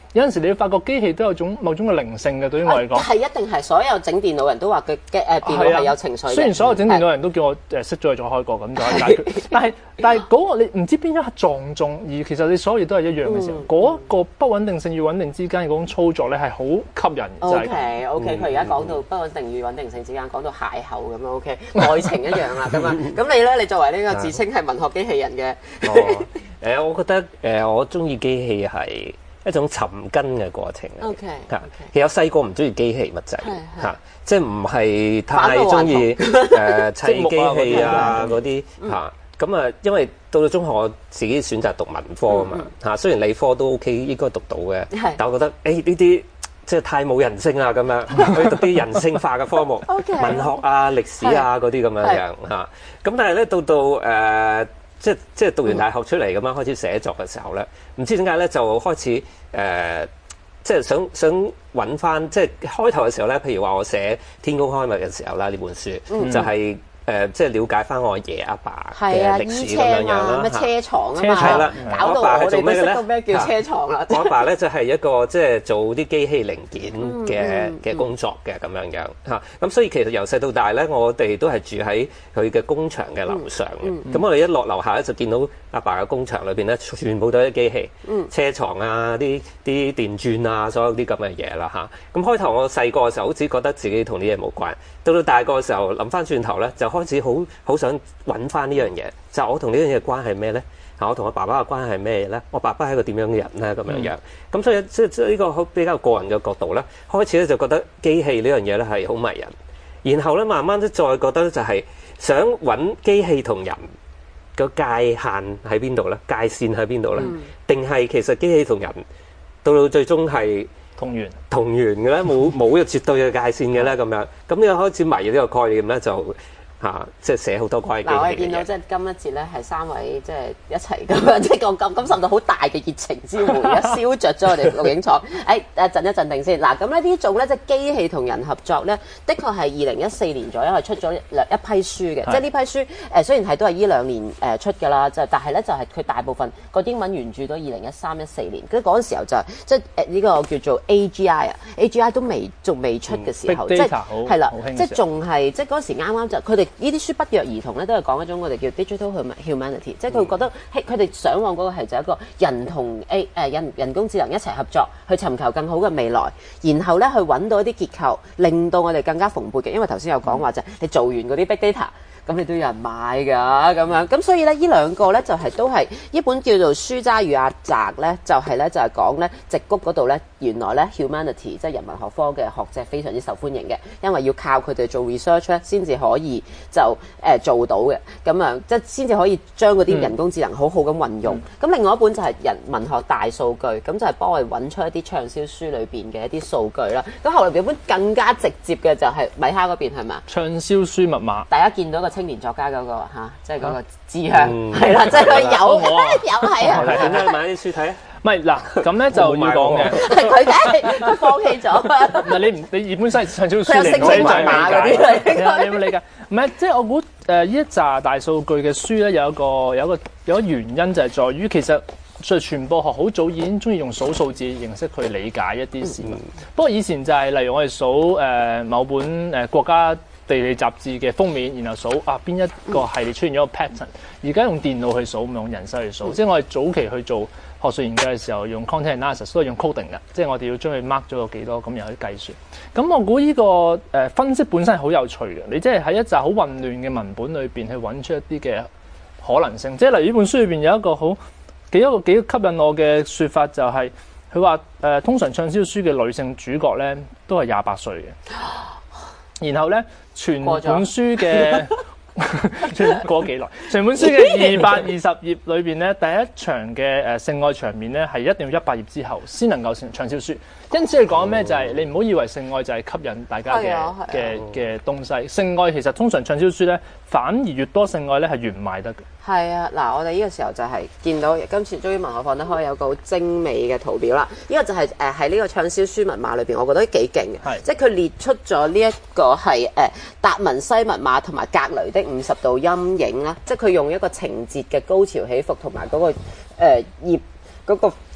有陣時你會發覺機器都有種某種嘅靈性嘅，對於我嚟講。 係一定係所有整電腦人都話佢嘅誒電腦係有情緒嘅。 雖然所有整電腦人都叫我誒熄咗佢再開過咁就可以解決，但係但係嗰個你唔知邊一刻撞中，而其實你所有嘢都係一樣嘅時候，嗰、嗯、個不穩定性與穩定之間嘅嗰種操作咧係好吸引。 O K O K，佢而家講到不穩定與穩定性之間，講到邂逅咁樣 O K， 愛情一樣啦咁啊。咁你咧，你作為呢個自稱係文學機器人嘅， 哦，誒、呃，我覺得誒、呃，我中意機器係一種尋根嘅過程。 O K， 其實我細個唔中意機器乜滯嚇，即係唔係太中意誒砌機器啊嗰啲嚇。咁啊，因為到到中學我自己選擇讀文科啊嘛嚇，雖然理科都 OK 應該讀到嘅，但我覺得誒呢啲即係太冇人性啦咁樣，可以讀啲人性化嘅科目，文學啊、歷史啊嗰啲咁樣樣嚇。咁但係咧到到誒。即即係讀完大學出嚟咁樣開始寫作嘅時候咧，唔知點解咧就開始誒、呃，即係想想揾翻，即係開頭嘅時候咧，譬如話我寫《天工開物》嘅時候啦，呢本書、嗯、就係、是。誒，即係了解翻我阿爺阿爸嘅歷史咁樣樣啦， 咩車床啊嘛， 係啦， 搞到我哋都識到咩叫車床啦。 我阿爸咧就係一個即係做啲機器零件嘅嘅工作嘅咁樣樣嚇，咁所以其實由細到大咧，我哋都係住喺佢嘅工場嘅樓上嘅。咁我哋一落樓下咧就見到阿爸嘅工場裏邊咧，全部都係啲機器，車床啊，啲啲電鑽啊，所有啲咁嘅嘢啦嚇。咁開頭我細個嘅時候，好似覺得自己同啲嘢冇關，到到大個嘅時候諗翻轉頭咧，就開始好好想揾翻呢樣嘢，就係、我同呢樣嘢關係咩咧？嚇，我同我爸爸嘅關係係咩咧？我爸爸係一個點樣嘅人咧？咁樣樣，咁、嗯、所以即係呢個比較個人嘅角度咧，開始咧就覺得機器呢樣嘢咧係好迷人，然後咧慢慢都再覺得就係想揾機器同人個界限喺邊度咧？界線喺邊度咧？定係、嗯、其實機器同人到到最終係同源同源嘅咧，冇冇一個絕對嘅界線嘅咧，咁樣咁你開始迷呢個概念咧，就嚇、啊、即係寫好多關於機器嘅嘢。嗱，我哋見到即係今一節咧係三位即係一齊咁樣，即係我感感受到好大嘅熱情之回，一燒着咗我哋錄影廠。誒誒，鎮一鎮定先。嗱，咁咧呢種咧即係機器同人合作咧，的確係二零一四年左右係出咗兩一批書嘅。即係呢批書誒雖然係都係依兩年誒出㗎啦，就但係咧就係佢大部分個英文原著都二零一三一四年。跟住嗰陣時候就係即係誒呢個叫做 A G I 啊 ，A G I 都未仲未出嘅時候，即係係啦，即係仲係即係嗰陣時啱啱就佢哋。呢啲書不約而同咧，都係講一種我哋叫 digital humanity，即係佢覺得佢哋嚮往嗰個係就一個人同 A 誒人人工智能一齊合作，去尋求更好嘅未來，然後咧去揾到一啲結構，令到我哋更加蓬勃嘅。因為頭先有講話就係你做完嗰啲 big data。咁你都有人買㗎，咁樣咁所以咧，呢兩個咧就係、是、都係呢本叫做《書渣與阿宅》咧，就係、是、咧就係、是、講咧矽谷嗰度咧，原來咧 humanity 即係人文學科嘅學者非常之受歡迎嘅，因為要靠佢哋做 research 咧，先至可以就誒、呃、做到嘅，咁樣即係先至可以將嗰啲人工智能好好咁運用。咁、嗯、另外一本就係人文學大數據，咁就係幫我哋揾出一啲暢銷書裏邊嘅一啲數據啦。咁後來有本更加直接嘅就係米哈嗰邊係咪？ 暢銷書密碼， 大家見到個青年作家嗰、那個嚇，即係嗰個志向係啦，即係佢有有係啊。 點解你買啲書睇啊？ 唔係嗱，咁咧就要講嘅， 係佢梗係佢放棄咗。 唔係你唔你本身係暢銷書嚟， 佢有姓名密碼嗰啲嚟。 你有冇理解？唔係，即係我估誒呢一紮大數據嘅書咧，有一個有一個有一個原因就係在於其實在傳播學好早已經中意用數數字形式去理解一啲事物。嗯、不過以前就係、是、例如我哋數誒、呃、某本誒、呃、國家地理雜誌嘅封面，然後數啊邊一個系列出現咗個 pattern。而家用電腦去數，唔用人手去數。嗯、即係我哋早期去做學術研究嘅時候，用 content analysis 都係用 coding 嘅，即係我哋要將佢 mark 咗個幾多，咁又可以計算。咁我估呢、這個誒、呃、分析本身係好有趣嘅。你即係喺一紮好混亂嘅文本裏邊去揾出一啲嘅可能性。即係例如呢本書裏邊有一個好幾一個幾吸引我嘅説法，就係佢話誒通常暢銷書嘅女性主角咧都係廿八歲嘅，然後咧全本書嘅。過幾耐？成本書嘅二百二十頁裏邊咧，第一場嘅誒性愛場面咧，係一定要一百頁之後先能夠成暢銷書。因此你講咩就係、是、你唔好以為性愛就係吸引大家嘅嘅嘅東西。性愛其實通常暢銷書咧，反而越多性愛咧係越唔賣得嘅。 係啊，嗱，我哋呢個時候就係見到今次終於文學放得開有個好精美嘅圖表啦。呢、這個就係誒喺呢個暢銷書密碼裏邊，我覺得幾勁嘅，是即係佢列出咗呢一個係誒、呃、達文西密碼同埋格雷的五十度陰影啦，即係佢用一個情節嘅高潮起伏同埋嗰個誒頁嗰個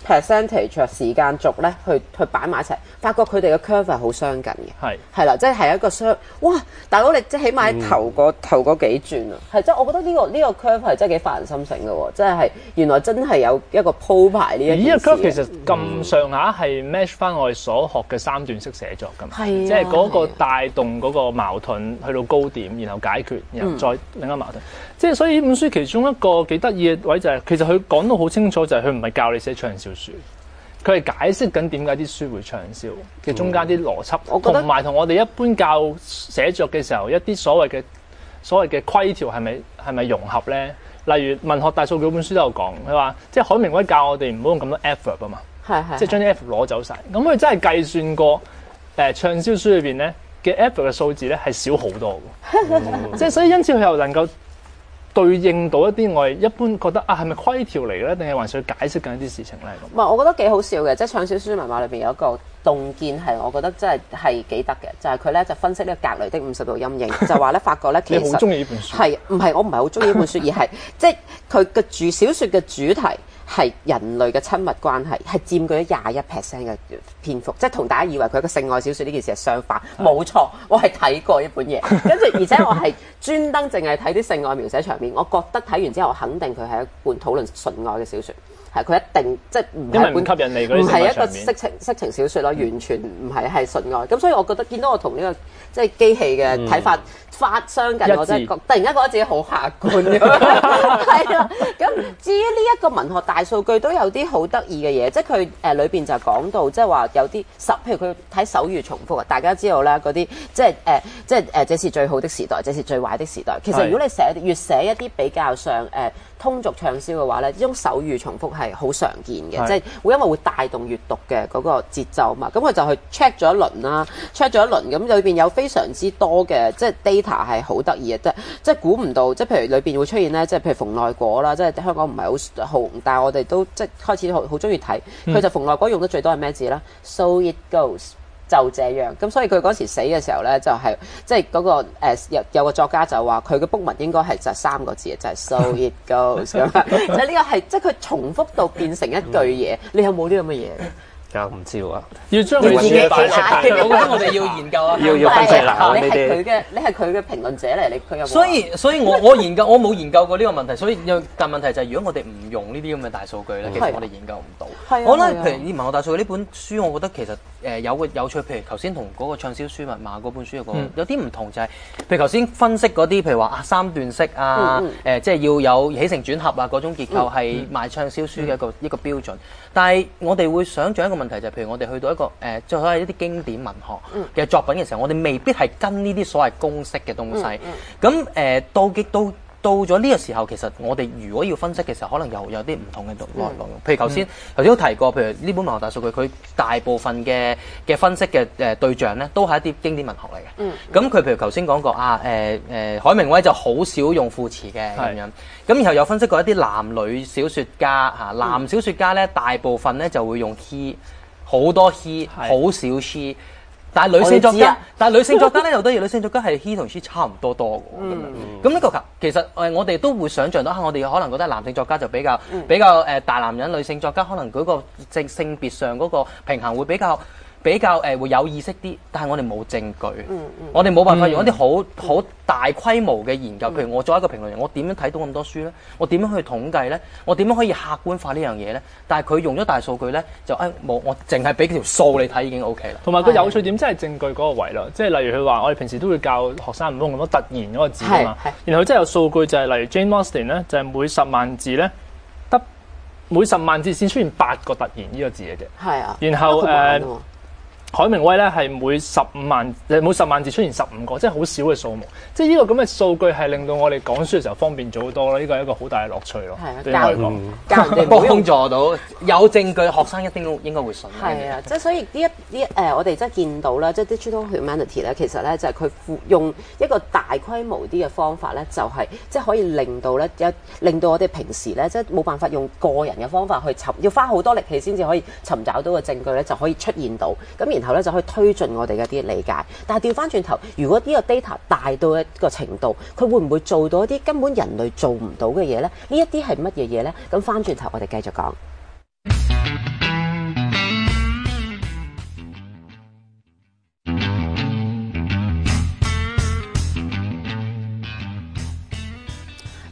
percentage 時間軸咧，去去擺埋一齊，發覺佢哋嘅 curve 係好相近嘅。 係係啦，即係係一個相哇！大佬你即係起碼喺頭個、嗯、頭嗰幾轉啊，係即係我覺得呢、呢個呢、呢個 curve 係真係幾發人心醒嘅喎，即係係原來真係有一個鋪排呢一件事。呢個 curve 其實咁上下係 match 翻我哋所學嘅三段式寫作㗎嘛， 係即係嗰個帶動嗰個矛盾去到高點，然後解決，然後再另一個矛盾。即、嗯、係所以呢本書其中一個幾得意嘅位就係、是，其實佢講到好清楚，就係佢唔係教你寫暢銷書。佢係解釋緊點解啲書會暢銷嘅中間啲邏輯，同埋同我哋一般教寫作嘅時候一啲所謂嘅所謂嘅規條係咪係咪融合咧？例如文學大數據本書都有講，佢話即係海明威教我哋唔好用咁多 adverb 啊嘛， 係係即係將啲 adverb 攞走晒。咁佢真係計算過誒、呃、暢銷書裏邊咧嘅 adverb 嘅數字咧係少好多嘅，即係所以因此佢又能夠對應到一啲我哋一般覺得啊係咪規條嚟嘅咧，定係還是去解釋緊一啲事情咧？ 唔係，我覺得幾好笑嘅，即係暢銷書密碼裏邊有一個洞見係，我覺得真係係幾得嘅，就係佢咧就分析呢個格雷的五十度陰影，就話咧發覺咧其實你好中意呢本書係唔係？我唔係好中意呢本書，而係即係佢嘅主小説嘅主題係人類嘅親密關係，係佔據咗廿一 percent 嘅篇幅，即係同大家以為佢一個性愛小説呢件事係相反，冇錯，我係睇過呢本嘢，跟住而且我係專登淨係睇啲性愛描寫場面，我覺得睇完之後我肯定佢係一本討論純愛嘅小説。係佢一定即係唔係本吸引你嗰啲唔係一個色情色情小説咯，完全唔係係純愛。咁所以我覺得見到我同呢、這個即係機器嘅睇法發相近，我真係覺突然間覺得自己好客觀咁。係啊，咁至於呢一個文學大數據都有啲好得意嘅嘢，即係佢誒裏邊就講到即係話有啲手，譬如佢睇手語重複啊，大家知道啦嗰啲即係誒、呃、即係誒、呃、這是最好的時代，這是最壞的時代。其實如果你寫越寫一啲比較上誒、呃、通俗暢銷嘅話咧，呢種手語重複係好常見嘅，即係會因為會帶動閱讀嘅嗰個節奏嘛。咁佢就去 check 咗一輪啦 ，check 咗一輪，咁裏邊有非常之多嘅即係 data 係好得意嘅，即係即係估唔到，即係譬如裏邊會出現咧，即係譬如馮內果啦，即係香港唔係好紅，但係我哋都即係開始好好中意睇。佢、嗯、就馮內果用得最多係咩字啦 ？So it goes。就這樣，咁所以佢嗰時死嘅時候咧，就係即係嗰個、呃、有有個作家就話佢嘅 book 文應該係就係三個字嘅，就係、是、so it goes 咁樣。即係呢個係即係佢重複到變成一句嘢。你有冇呢咁嘅嘢？ 我唔知喎， 要將佢自己擺出嚟。 我覺得我哋要研究啊， 要要分析啦。 你係佢嘅，你係佢嘅評論者嚟，你佢有冇？ 所以所以我我研究我冇研究過呢個問題，所以但問題就係如果我哋唔用呢啲咁嘅大數據咧，其實我哋研究唔到。我覺得譬如《文學大數據》呢本書，我覺得其實誒有個有趣，譬如頭先同嗰個暢銷書密碼嗰本書有個有啲唔同，就係譬如頭先分析嗰啲，譬如話啊三段式啊，誒即係要有起承轉合啊嗰種結構係賣暢銷書嘅一個一個標準。但係我哋會想像一個問題就係，譬如我哋去到一個誒，即係所謂一啲經典文學嘅作品嘅時候，我哋未必係跟呢啲所謂公式嘅東西。咁誒到極到到咗呢個時候，其實我哋如果要分析嘅時候，可能又有啲唔同嘅內容。譬如頭先頭先都提過，譬如呢本文學大數據，佢大部分嘅嘅分析嘅誒對象咧，都係一啲經典文學嚟嘅。咁佢譬如頭先講過啊，誒誒海明威就好少用副詞嘅咁樣。咁然後又分析過一啲男女小説家嚇，男小説家咧大部分咧就會用 he， 好多 he， 好少 she。但係女性作家，但係女性作家咧又得意，女性作家係 he 同 she 差唔多多嘅咁樣。咁呢個其實誒我哋都會想像到嚇，我哋可能覺得男性作家就比較比較誒大男人，女性作家可能嗰個性性別上嗰個平衡會比較。比較誒、呃、會有意識啲，但係我哋冇證據，嗯嗯、我哋冇辦法用一啲好好大規模嘅研究。嗯、譬如我作為一個評論人，我點樣睇到咁多書咧？我點樣去統計咧？我點樣可以客觀化呢樣嘢咧？但係佢用咗大數據咧，就誒冇、哎、我淨係俾條數你睇已經 O K 啦。同埋個有趣點真係證據嗰個位咯，即係例如佢話我哋平時都會教學生唔好用咁多突然嗰個字啊嘛，然後真係有數據就係、是、例如 Jane Austen 咧，就係、是、每十萬字咧得每十萬字先出現八個突然呢個字嘅啫。係啊，然後誒。海明威咧係每十五萬誒每十萬字出現十五個，即係好少嘅數目。即係呢個咁嘅數據係令到我哋講書嘅時候方便咗好多咯。呢個係一個好大嘅樂趣咯。係啊，教人講，教人哋幫助到有證據，學生一定應該會信。 係啊，即係所以呢一呢誒，我哋真係見到啦，即係 digital humanity 咧，其實咧就係佢用一個大規模啲嘅方法咧，就係即係可以令到咧有令到我哋平時咧即係冇辦法用個人嘅方法去尋，要花好多力氣先至可以尋找到嘅證據咧，就可以出現到咁。然後咧就可以推進我哋嘅啲理解，但係調翻轉頭，如果呢個 data 大到一個程度，佢會唔會做到一啲根本人類做唔到嘅嘢咧？呢一啲係乜嘢嘢咧？咁翻轉頭我哋繼續講。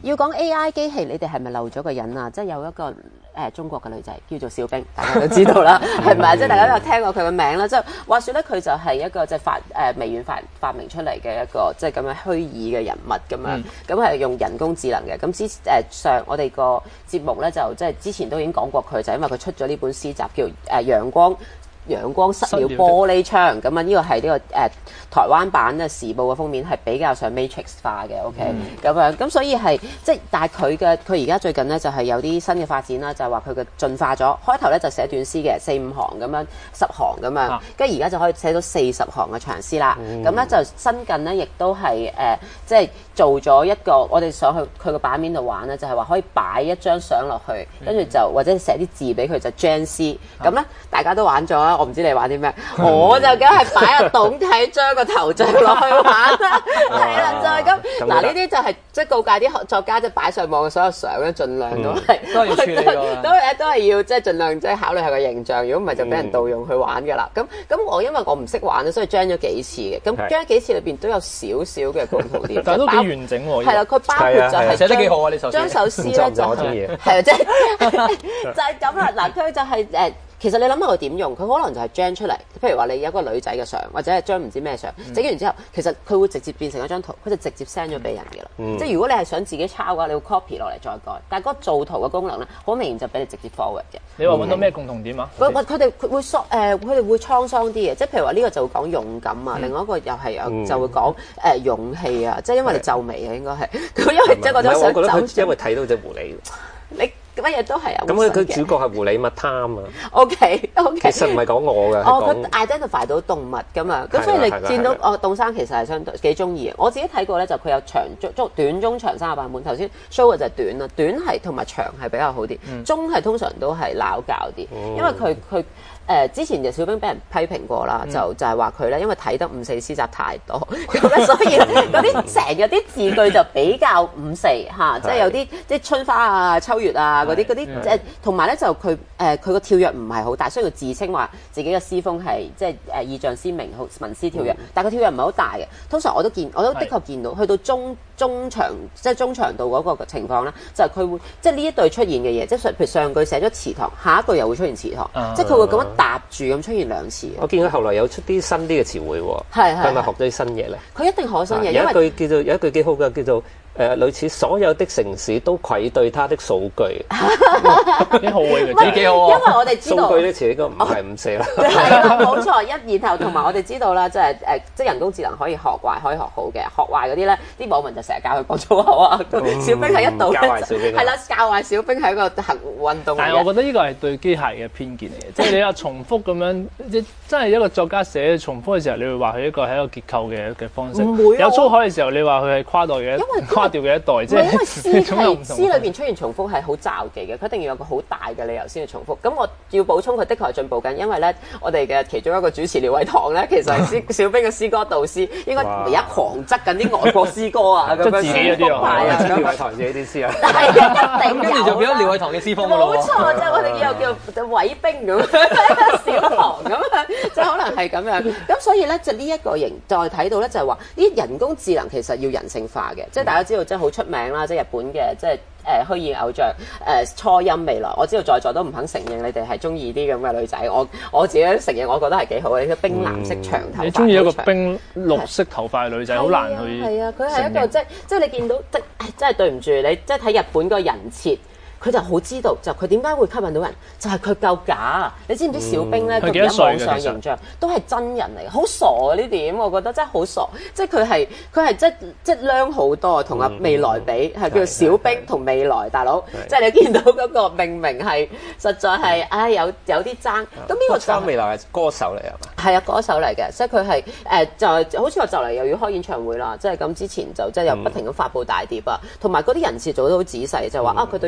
要講 A I 機器，你哋係咪漏咗個人啊？即係有一個誒、呃、中國嘅女仔叫做小冰，大家都知道啦，係咪？即係大家都有聽過佢嘅名啦。即係話説咧，佢就係一個即係發誒、呃、微軟發發明出嚟嘅一個即係咁樣虛擬嘅人物咁樣，咁係、嗯、用人工智能嘅。咁之誒上我哋個節目咧就即係之前都已經講過佢，就係、因為佢出咗呢本詩集叫誒、呃、陽光。陽光失了玻璃窗咁啊！呢個係呢、這個誒、呃、台灣版嘅時報嘅封面係比較上 Matrix 化嘅，OK 咁、嗯、樣咁，所以係即係，但係佢嘅佢而家最近咧就係、是、有啲新嘅發展啦，就係話佢嘅進化咗。開頭咧就寫短詩嘅四五行咁樣，十行咁樣，跟住而家就可以寫到四十行嘅長詩啦。咁咧、嗯、就新近咧亦都係誒、呃、即係做咗一個，我哋上去佢個版面度玩咧，就係、是、話可以擺一張相落去，跟住就或者寫啲字俾佢就 Gen 詩咁咧，大家都玩咗。我唔知你玩啲咩，我就梗係擺阿董啟章個頭像落去玩啦，係啦，就係咁。嗱，呢啲就係即係告誡啲作家，即係擺上網嘅所有相咧，盡量都係都係要處理㗎， 都係都係要即係盡量即係考慮下個形象。如果唔係就俾人盜用去玩㗎啦。咁咁我因為我唔識玩咧，所以 join 咗幾次嘅。咁 join 幾次裏邊都有少少嘅共同點， 但係都幾完整喎。 係啦，佢包括就係寫得幾好啊！呢首詩將首詩咧就係係啊，即係就係咁啦。嗱，佢就係誒。其實你諗下佢點用，佢可能就係將出嚟，譬如話你有一個女仔嘅相，或者係將唔知咩相，整完之後，其實佢會直接變成一張圖，佢就直接 send 咗俾人嘅啦。嗯、即係如果你係想自己抄嘅話，你會 copy 落嚟再改。但係嗰個造圖嘅功能咧，好明顯就俾你直接 forward 嘅。 你話揾到咩共同點啊？ 佢佢哋佢會疏誒，佢哋會滄桑啲嘅，即係譬如話呢個就會講勇敢啊，嗯、另外一個又係有就會講誒、呃、勇氣啊，即係因為你皺眉啊，應該係咁，因為即係嗰種想走。 因為睇到隻狐狸。 你乜嘢都係啊！ 咁佢佢主角係狐狸密貪啊。 O K O K。 其實唔係講我嘅。 哦，佢 identify 到動物㗎嘛，咁所以你見到哦，董生其實係相對幾中意嘅。我自己睇過咧，就佢有長中短中長三個版本。頭先 show 嘅就係短啦，短係同埋長係比較好啲，嗯、中係通常都係撈教啲，嗯、因為佢佢。誒、呃、之前就小冰俾人批評過啦，嗯、就就係話佢咧，因為睇得五四詩集太多，咁咧所以嗰啲成日啲字句就比較五四嚇，即係有啲即係春花啊、秋月啊嗰啲嗰啲誒，同埋咧就佢誒佢個跳躍唔係好大，雖然佢自稱話自己嘅詩風係即係誒意象鮮明、好文思跳躍，嗯、但係佢跳躍唔係好大嘅。通常我都見，我都的確見到，去到中中長即係中長度嗰個情況咧，就係、是、佢會即係呢一對出現嘅嘢，即係譬如上句寫咗祠堂，下一句又會出現祠堂，嗯、即係佢會咁樣搭住咁出現兩次。 我見佢後來有出啲新啲嘅詞彙喎， 係係係咪學咗啲新嘢咧？ 佢一定學新嘢， 有一句叫做有一句幾好嘅，叫做誒類似所有的城市都愧對它的數據， 幾好嘅，幾幾好啊！因為我哋知道數據呢詞應該唔係五四啦， 係啊，冇錯。一然後同埋我哋知道啦，即係誒，即係人工智能可以學壞，可以學好嘅。學壞嗰啲咧，啲網民就成日教佢講粗口啊。小冰係一度教壞小冰， 係啦，教壞小冰係一個行運動。 但係我覺得呢個係對機械嘅偏見嚟嘅，即係你話重複咁樣，即真係一個作家寫重複嘅時候，你會話佢一個係一個結構嘅嘅方式。 唔會有粗口嘅時候，你話佢係跨代嘅， 因為跨掉嘅一代，即係因為詩係詩裏邊出現重複係好罩忌嘅，佢一定要有個好大嘅理由先去重複。咁我要補充，佢的確係進步緊，因為咧，我哋嘅其中一個主持廖偉棠咧，其實係小冰嘅詩歌導師，應該而家狂執緊啲外國詩歌啊，咁樣自己嗰啲啊， 廖偉棠自己啲詩啊， 係一定跟住就變咗廖偉棠嘅詩風㗎咯喎。 冇錯，即係我哋又叫做偉冰咁，小棠咁樣，即係可能係咁樣。咁所以咧，就呢一個型再睇到咧，就係話啲人工智能其實要人性化嘅，即係大家知道，即係好出名啦，即係日本嘅即係。誒虛擬偶像誒、呃、初音未來，我知道在座都唔肯承認你哋係中意啲咁嘅女仔，我我自己都承認，我覺得係幾好嘅，呢個冰藍色長頭髮、嗯。你中意一個冰綠色頭髮嘅女仔，好難去。係啊，佢係一個即係即係你見到即係真係對唔住你，即係睇日本個人設。佢就好知道，就佢點解會吸引到人，就係佢夠假。你知唔知小冰咧？佢而家網上形象都係真人嚟嘅，好傻啊！呢點我覺得真係好傻。即係佢係佢係即即靚好多，同阿未來比係、嗯、叫做小冰同未來大佬。即係你見到嗰個命名係實在係唉有有啲爭。咁呢個就未來係歌手嚟係嘛？ 係啊，歌手嚟嘅，所以佢係誒就好似話就嚟又要開演唱會啦。即係咁之前就即係又不停咁發布大碟啊，同埋嗰啲人設做得好仔細，就話啊佢對於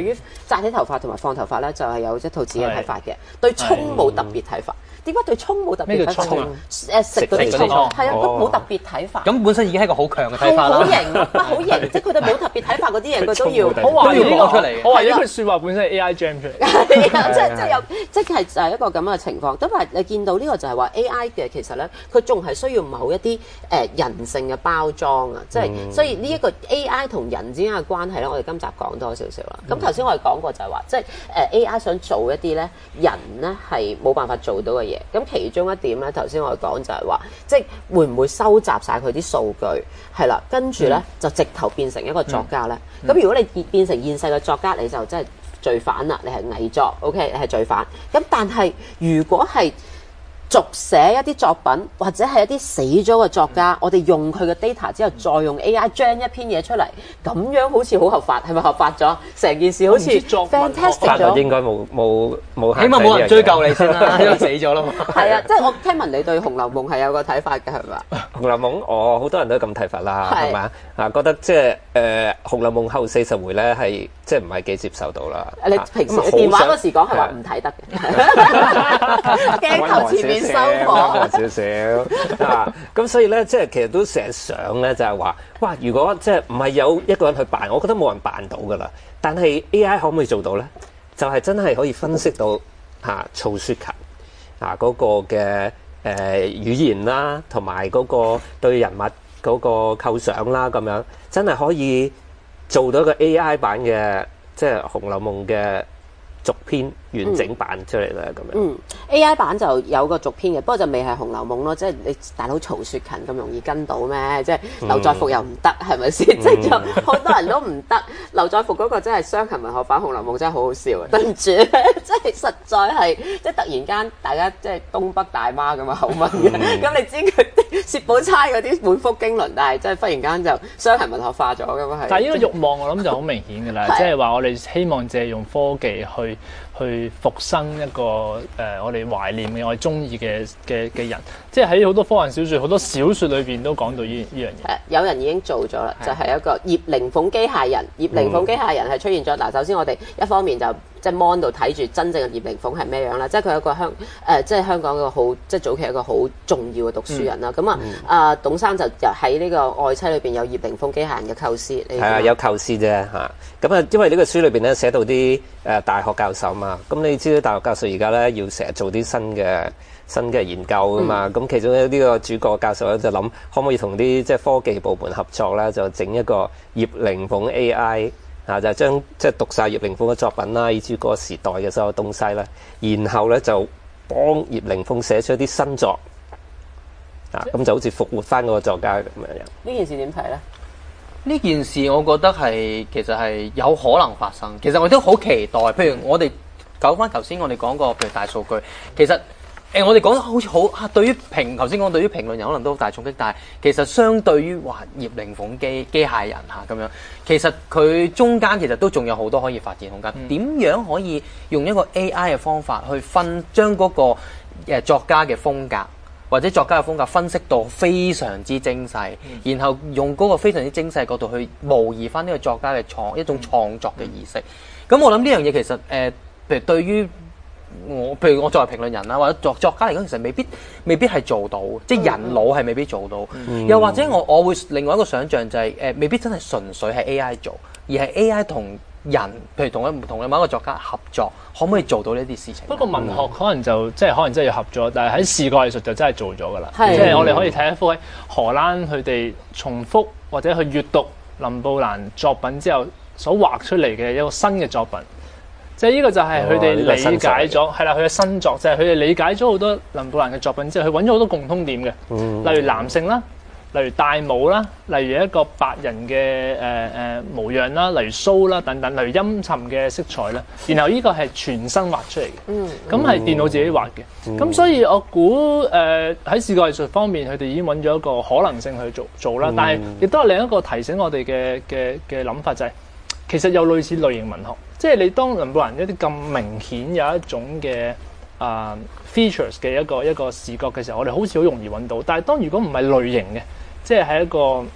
紮起頭髮同埋放頭髮咧，就係有一套自己嘅睇法嘅。對葱冇特別睇法。點解對葱冇特別睇法？誒食嗰啲葱係啊，都冇特別睇法。 咁本身已經係一個好強嘅睇法啦。 好型，唔好型，即係佢哋冇特別睇法嗰啲嘢，佢都要我懷疑呢個出嚟。 我懷疑呢句説話本身係 A I jam 出嚟。 係啊，即係即係有，即係就係一個咁嘅情況。咁但係你見到呢個就係話 A I 嘅其實咧，佢仲係需要某一啲誒人性嘅包裝啊，即係所以呢一個 A I 同人之間嘅關係咧，我哋今集講多少少啦。咁頭先我哋講過就係話，即係誒 A I 想做一啲咧人咧係冇辦法做到嘅嘢。咁其中一點咧，頭先我哋講就係話，即係會唔會收集晒佢啲數據係啦，跟住咧就直頭變成一個作家咧。咁、嗯、如果你變成現世嘅作家，你就真係罪犯啦，你係偽作 ，OK， 你係罪犯。咁但係如果係續寫一啲作品，或者係一啲死咗嘅作家，嗯、我哋用佢嘅 data 之後，再用 A I 將一篇嘢出嚟，咁樣好似好合法，係咪合法咗？成件事好似 fantastic 咗。 應該冇冇冇， 起碼冇人追究你先啦，因為死咗啦嘛。 係啊，即係我聽聞你對《紅樓夢》係有個睇法嘅，係咪？ 《紅樓夢》我好多人都咁睇法啦，係咪啊？覺得即係誒《紅樓夢》後四十回咧係即係唔係幾接受到啦。 你平時電話嗰時講係話唔睇得嘅，鏡頭前面。收火少少啊！咁所以咧，即係其實都成日想咧，就係話，哇！如果即係唔係有一個人去扮，我覺得冇人扮到噶啦。但係 A I 可唔可以做到咧？就係、是、真係可以分析到嚇曹雪芹啊嗰、那個嘅誒、呃、語言啦，同埋嗰個對人物嗰個構想啦，咁樣真係可以做到一個 A I 版嘅即係《紅樓夢》嘅續篇完整版出嚟啦，咁樣。嗯 ，A I 版就有個續篇嘅，不過就未係《紅樓夢》咯，即係你大佬曹雪芹咁容易跟到咩？即係劉在復又唔得，係咪先？即係有好多人都唔得。劉在復嗰個真係雙行文學版《紅樓夢》真係好好笑啊！對唔住，即係實在係即係突然間大家即係東北大媽咁嘅口吻嘅。咁、嗯、你知佢薛寶釵嗰啲滿腹經綸，但係真係忽然間就雙行文學化咗咁係。 但係呢個慾望我諗就好明顯㗎啦，即係話我哋希望借用科技去。去復生一個誒、呃，我哋懷念嘅、我哋中意嘅嘅嘅人，即係喺好多科幻小説、好多小説裏邊都講到呢呢樣嘢。有人已經做咗啦，就係、是、一個葉靈鳳機械人。葉靈鳳機械人係出現咗。嗱、嗯，首先我哋一方面就即係 mon 度睇住真正嘅葉靈鳳係咩樣啦，即係佢係一個香誒、呃，即係香港一個好即係早期一個好重要嘅讀書人啦。咁、嗯、啊，阿、嗯、董生就就喺呢個愛妻裏邊有葉靈鳳機械人嘅構思。係啊， 有構思啫嚇。咁啊，因為呢個書裏邊咧寫到啲誒大學教授嘛，咁你知道大學教授而家咧要成日做啲新嘅新嘅研究噶嘛，咁、嗯、其中呢個主角教授咧就諗可唔可以同啲即係科技部門合作咧，就整一個葉靈鳳 A I 啊，就將即係讀晒葉靈鳳嘅作品啦，以至嗰個時代嘅所有東西啦，然後咧就幫葉靈鳳寫出一啲新作啊，咁就好似復活翻嗰個作家咁樣。 呢件事點睇咧？ 呢件事我覺得係其實係有可能發生，其實我都好期待。譬如我哋講翻頭先我哋講過，譬如大數據，其實誒、欸、我哋講得好似好啊，對於評頭先講對於評論人可能都好大衝擊，但係其實相對於話葉靈鳳機機械人嚇咁樣，其實佢中間其實都仲有好多可以發展空間。點、嗯、樣可以用一個 A I 嘅方法去分將嗰個誒作家嘅風格？或者作家嘅風格分析到非常之精細，嗯、然後用嗰個非常之精細角度去模擬翻呢個作家嘅創一種創作嘅儀式。咁、嗯、我諗呢樣嘢其實誒、呃，譬如對於我，譬如我作為評論人啦，或者作作家嚟講，其實未必未必係做到，即係人腦係未必做到。嗯、又或者我我會另外一個想像就係、是、誒、呃，未必真係純粹係 A I 做，而係 A I 同人，譬如同一同某一個作家合作，可唔可以做到呢啲事情？ 不過文學可能就即係可能真係要合作，但係喺視覺藝術就真係做咗噶啦。即係我哋可以睇一幅喺荷蘭佢哋重複或者去閱讀林布蘭作品之後所畫出嚟嘅一個新嘅作品。即係呢個就係佢哋理解咗，係啦，佢嘅新作就係佢哋理解咗好多林布蘭嘅作品之後，佢揾咗好多共通點嘅，嗯、例如男性啦。例如戴帽啦，例如一個白人嘅誒誒模樣啦，例如鬚啦等等，例如陰沉嘅色彩啦，然後呢個係全身畫出嚟嘅，嗯，咁係電腦自己畫嘅，咁、嗯、所以我估誒喺視覺藝術方面，佢哋已經揾咗一個可能性去做做啦，但係亦都係另一個提醒我哋嘅嘅嘅諗法就係、是，其實有類似類型文學，即係你當林布蘭一啲咁明顯有一種嘅啊、呃、features 嘅一個一個視覺嘅時候，我哋好似好容易揾到，但係當如果唔係類型嘅。即係喺一個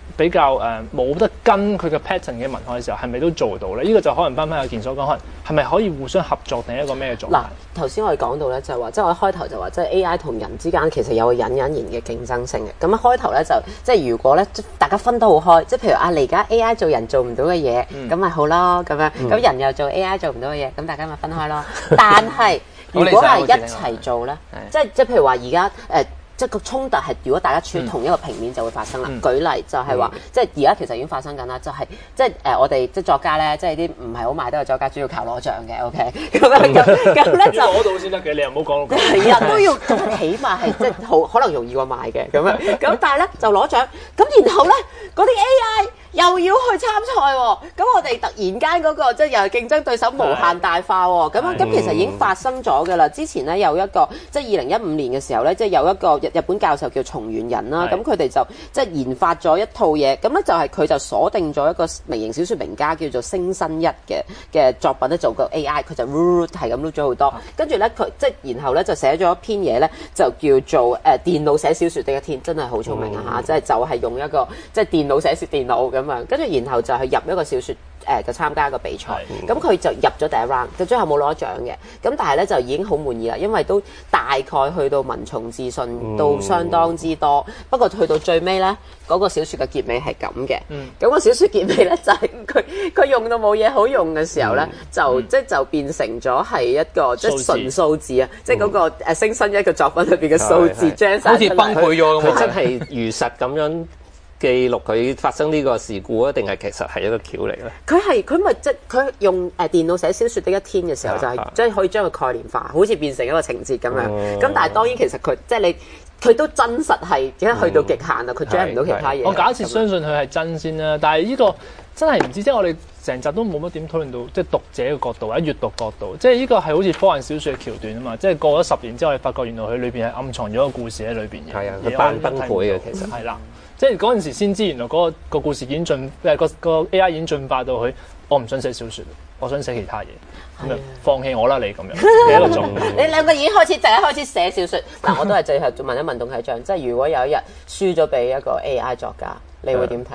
比較誒冇、呃、得跟佢嘅 pattern 嘅文學嘅時候，係咪都做到咧？呢、這個就可能翻返阿健所講，可能係咪可以互相合作定一個咩狀態？ 嗱，頭先我哋講到咧就係話，即係我一開頭就話，即係 A I 同人之間其實有個隱隱然嘅競爭性嘅。咁一開頭咧就即係如果咧大家分得好開，即係譬如啊，你而家 A I 做人做唔到嘅嘢，咁咪、嗯、好咯咁樣。咁、嗯、人又做 A I 做唔到嘅嘢，咁大家咪分開咯。但係如果係一齊做咧，即係即係譬如話而家誒。呃即係個衝突係，如果大家處於同一個平面就會發生啦。嗯、舉例就係話，嗯、即係而家其實已經發生緊啦，就係、是、即係誒、呃、我哋即係作家咧，即係啲唔係好賣得嘅作家，主要靠攞獎嘅。OK，咁樣咁咁咧就攞到先得嘅，你又唔好講到。 係啊，都要起碼係即係好可能容易過賣嘅咁樣。咁但係咧就攞獎，咁然後咧嗰啲 A I 又要去參賽喎。咁我哋突然間嗰、那個即係又係競爭對手無限大化喎。咁樣咁其實已經發生咗㗎啦。之前咧有一個即係二零一五年嘅時候咧，即係有一個日本教授叫松原人啦，咁佢哋就即係研發咗一套嘢，咁咧就係佢就鎖定咗一個微型小説名家叫做星新一嘅嘅作品咧，做個 A I， 佢就係咁錄咗好多，跟住咧佢即係然後咧就寫咗一篇嘢咧，就叫做誒、呃、電腦寫小説的一天，真係好聰明啊嚇！即係、嗯、就係用一個即係電腦寫説電腦咁樣，跟住然後就係入一個小説。誒就參加一個比賽，咁佢就入咗第一 round，就最後冇攞獎嘅。咁但係咧就已經好滿意啦，因為都大概去到文從自信到相當之多。嗯、不過去到最尾咧，嗰、那個小説嘅結尾係咁嘅。咁、嗯、個小説結尾咧就係佢佢用到冇嘢好用嘅時候咧，嗯、就即係、嗯、就變成咗係一個即係純數字啊！即係嗰個誒星新一嘅作品裏邊嘅數字將晒好似崩潰咗咁， 佢真係如實咁樣。記錄佢發生呢個事故啊，定係其實係一個橋嚟咧？ 佢係佢咪即係佢用誒電腦寫小説的一天嘅時候，就係即係可以將佢概念化，好似變成一個情節咁樣。咁、嗯、但係當然其實佢即係你佢都真實係點解去到極限啦？佢將唔到其他嘢。我假設相信佢係真先啦，但係呢個真係唔知，即係我哋成集都冇乜點討論到即係讀者嘅角度或者閱讀角度，即係呢個係好似科幻小説嘅橋段啊嘛！即係過咗十年之後，你發覺原來佢裏邊係暗藏咗個故事喺裏邊嘅。係啊，佢半崩潰嘅其實係啦。即係嗰陣時先知，原來嗰、那個那個故事已經進，誒個個 A I 已經進化到佢，我唔想寫小説，我想寫其他嘢，咁就放棄我啦你咁樣，你一個種。 你兩個已經開始，就係開始寫小説。嗱，我都係最後問一問董啟章，即係如果有一日輸咗俾一個 A I 作家，你會點睇？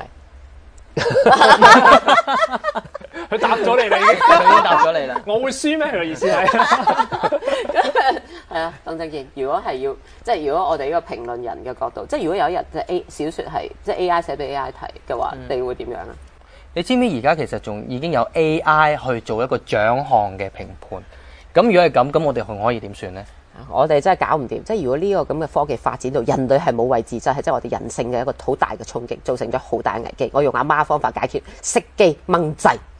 佢答咗你啦，已經， 佢已經答咗你啦。 我會輸咩？佢嘅意思係。 係啊，鄧正健，如果係要，即係如果我哋呢個評論人嘅角度，即係如果有一日即係 A 小説係即係 A I 寫俾 A I 睇嘅話，嗯、你會點樣啊？ 你知唔知而家其實仲已經有 A I 去做一個獎項嘅評判？咁如果係咁，咁我哋可可以點算咧？ 我哋真係搞唔掂，即係如果呢個咁嘅科技發展到人類係冇位置，就係即係我哋人性嘅一個好大嘅衝擊，造成咗好大嘅危機。我用阿媽方法解決，熄機掹掣。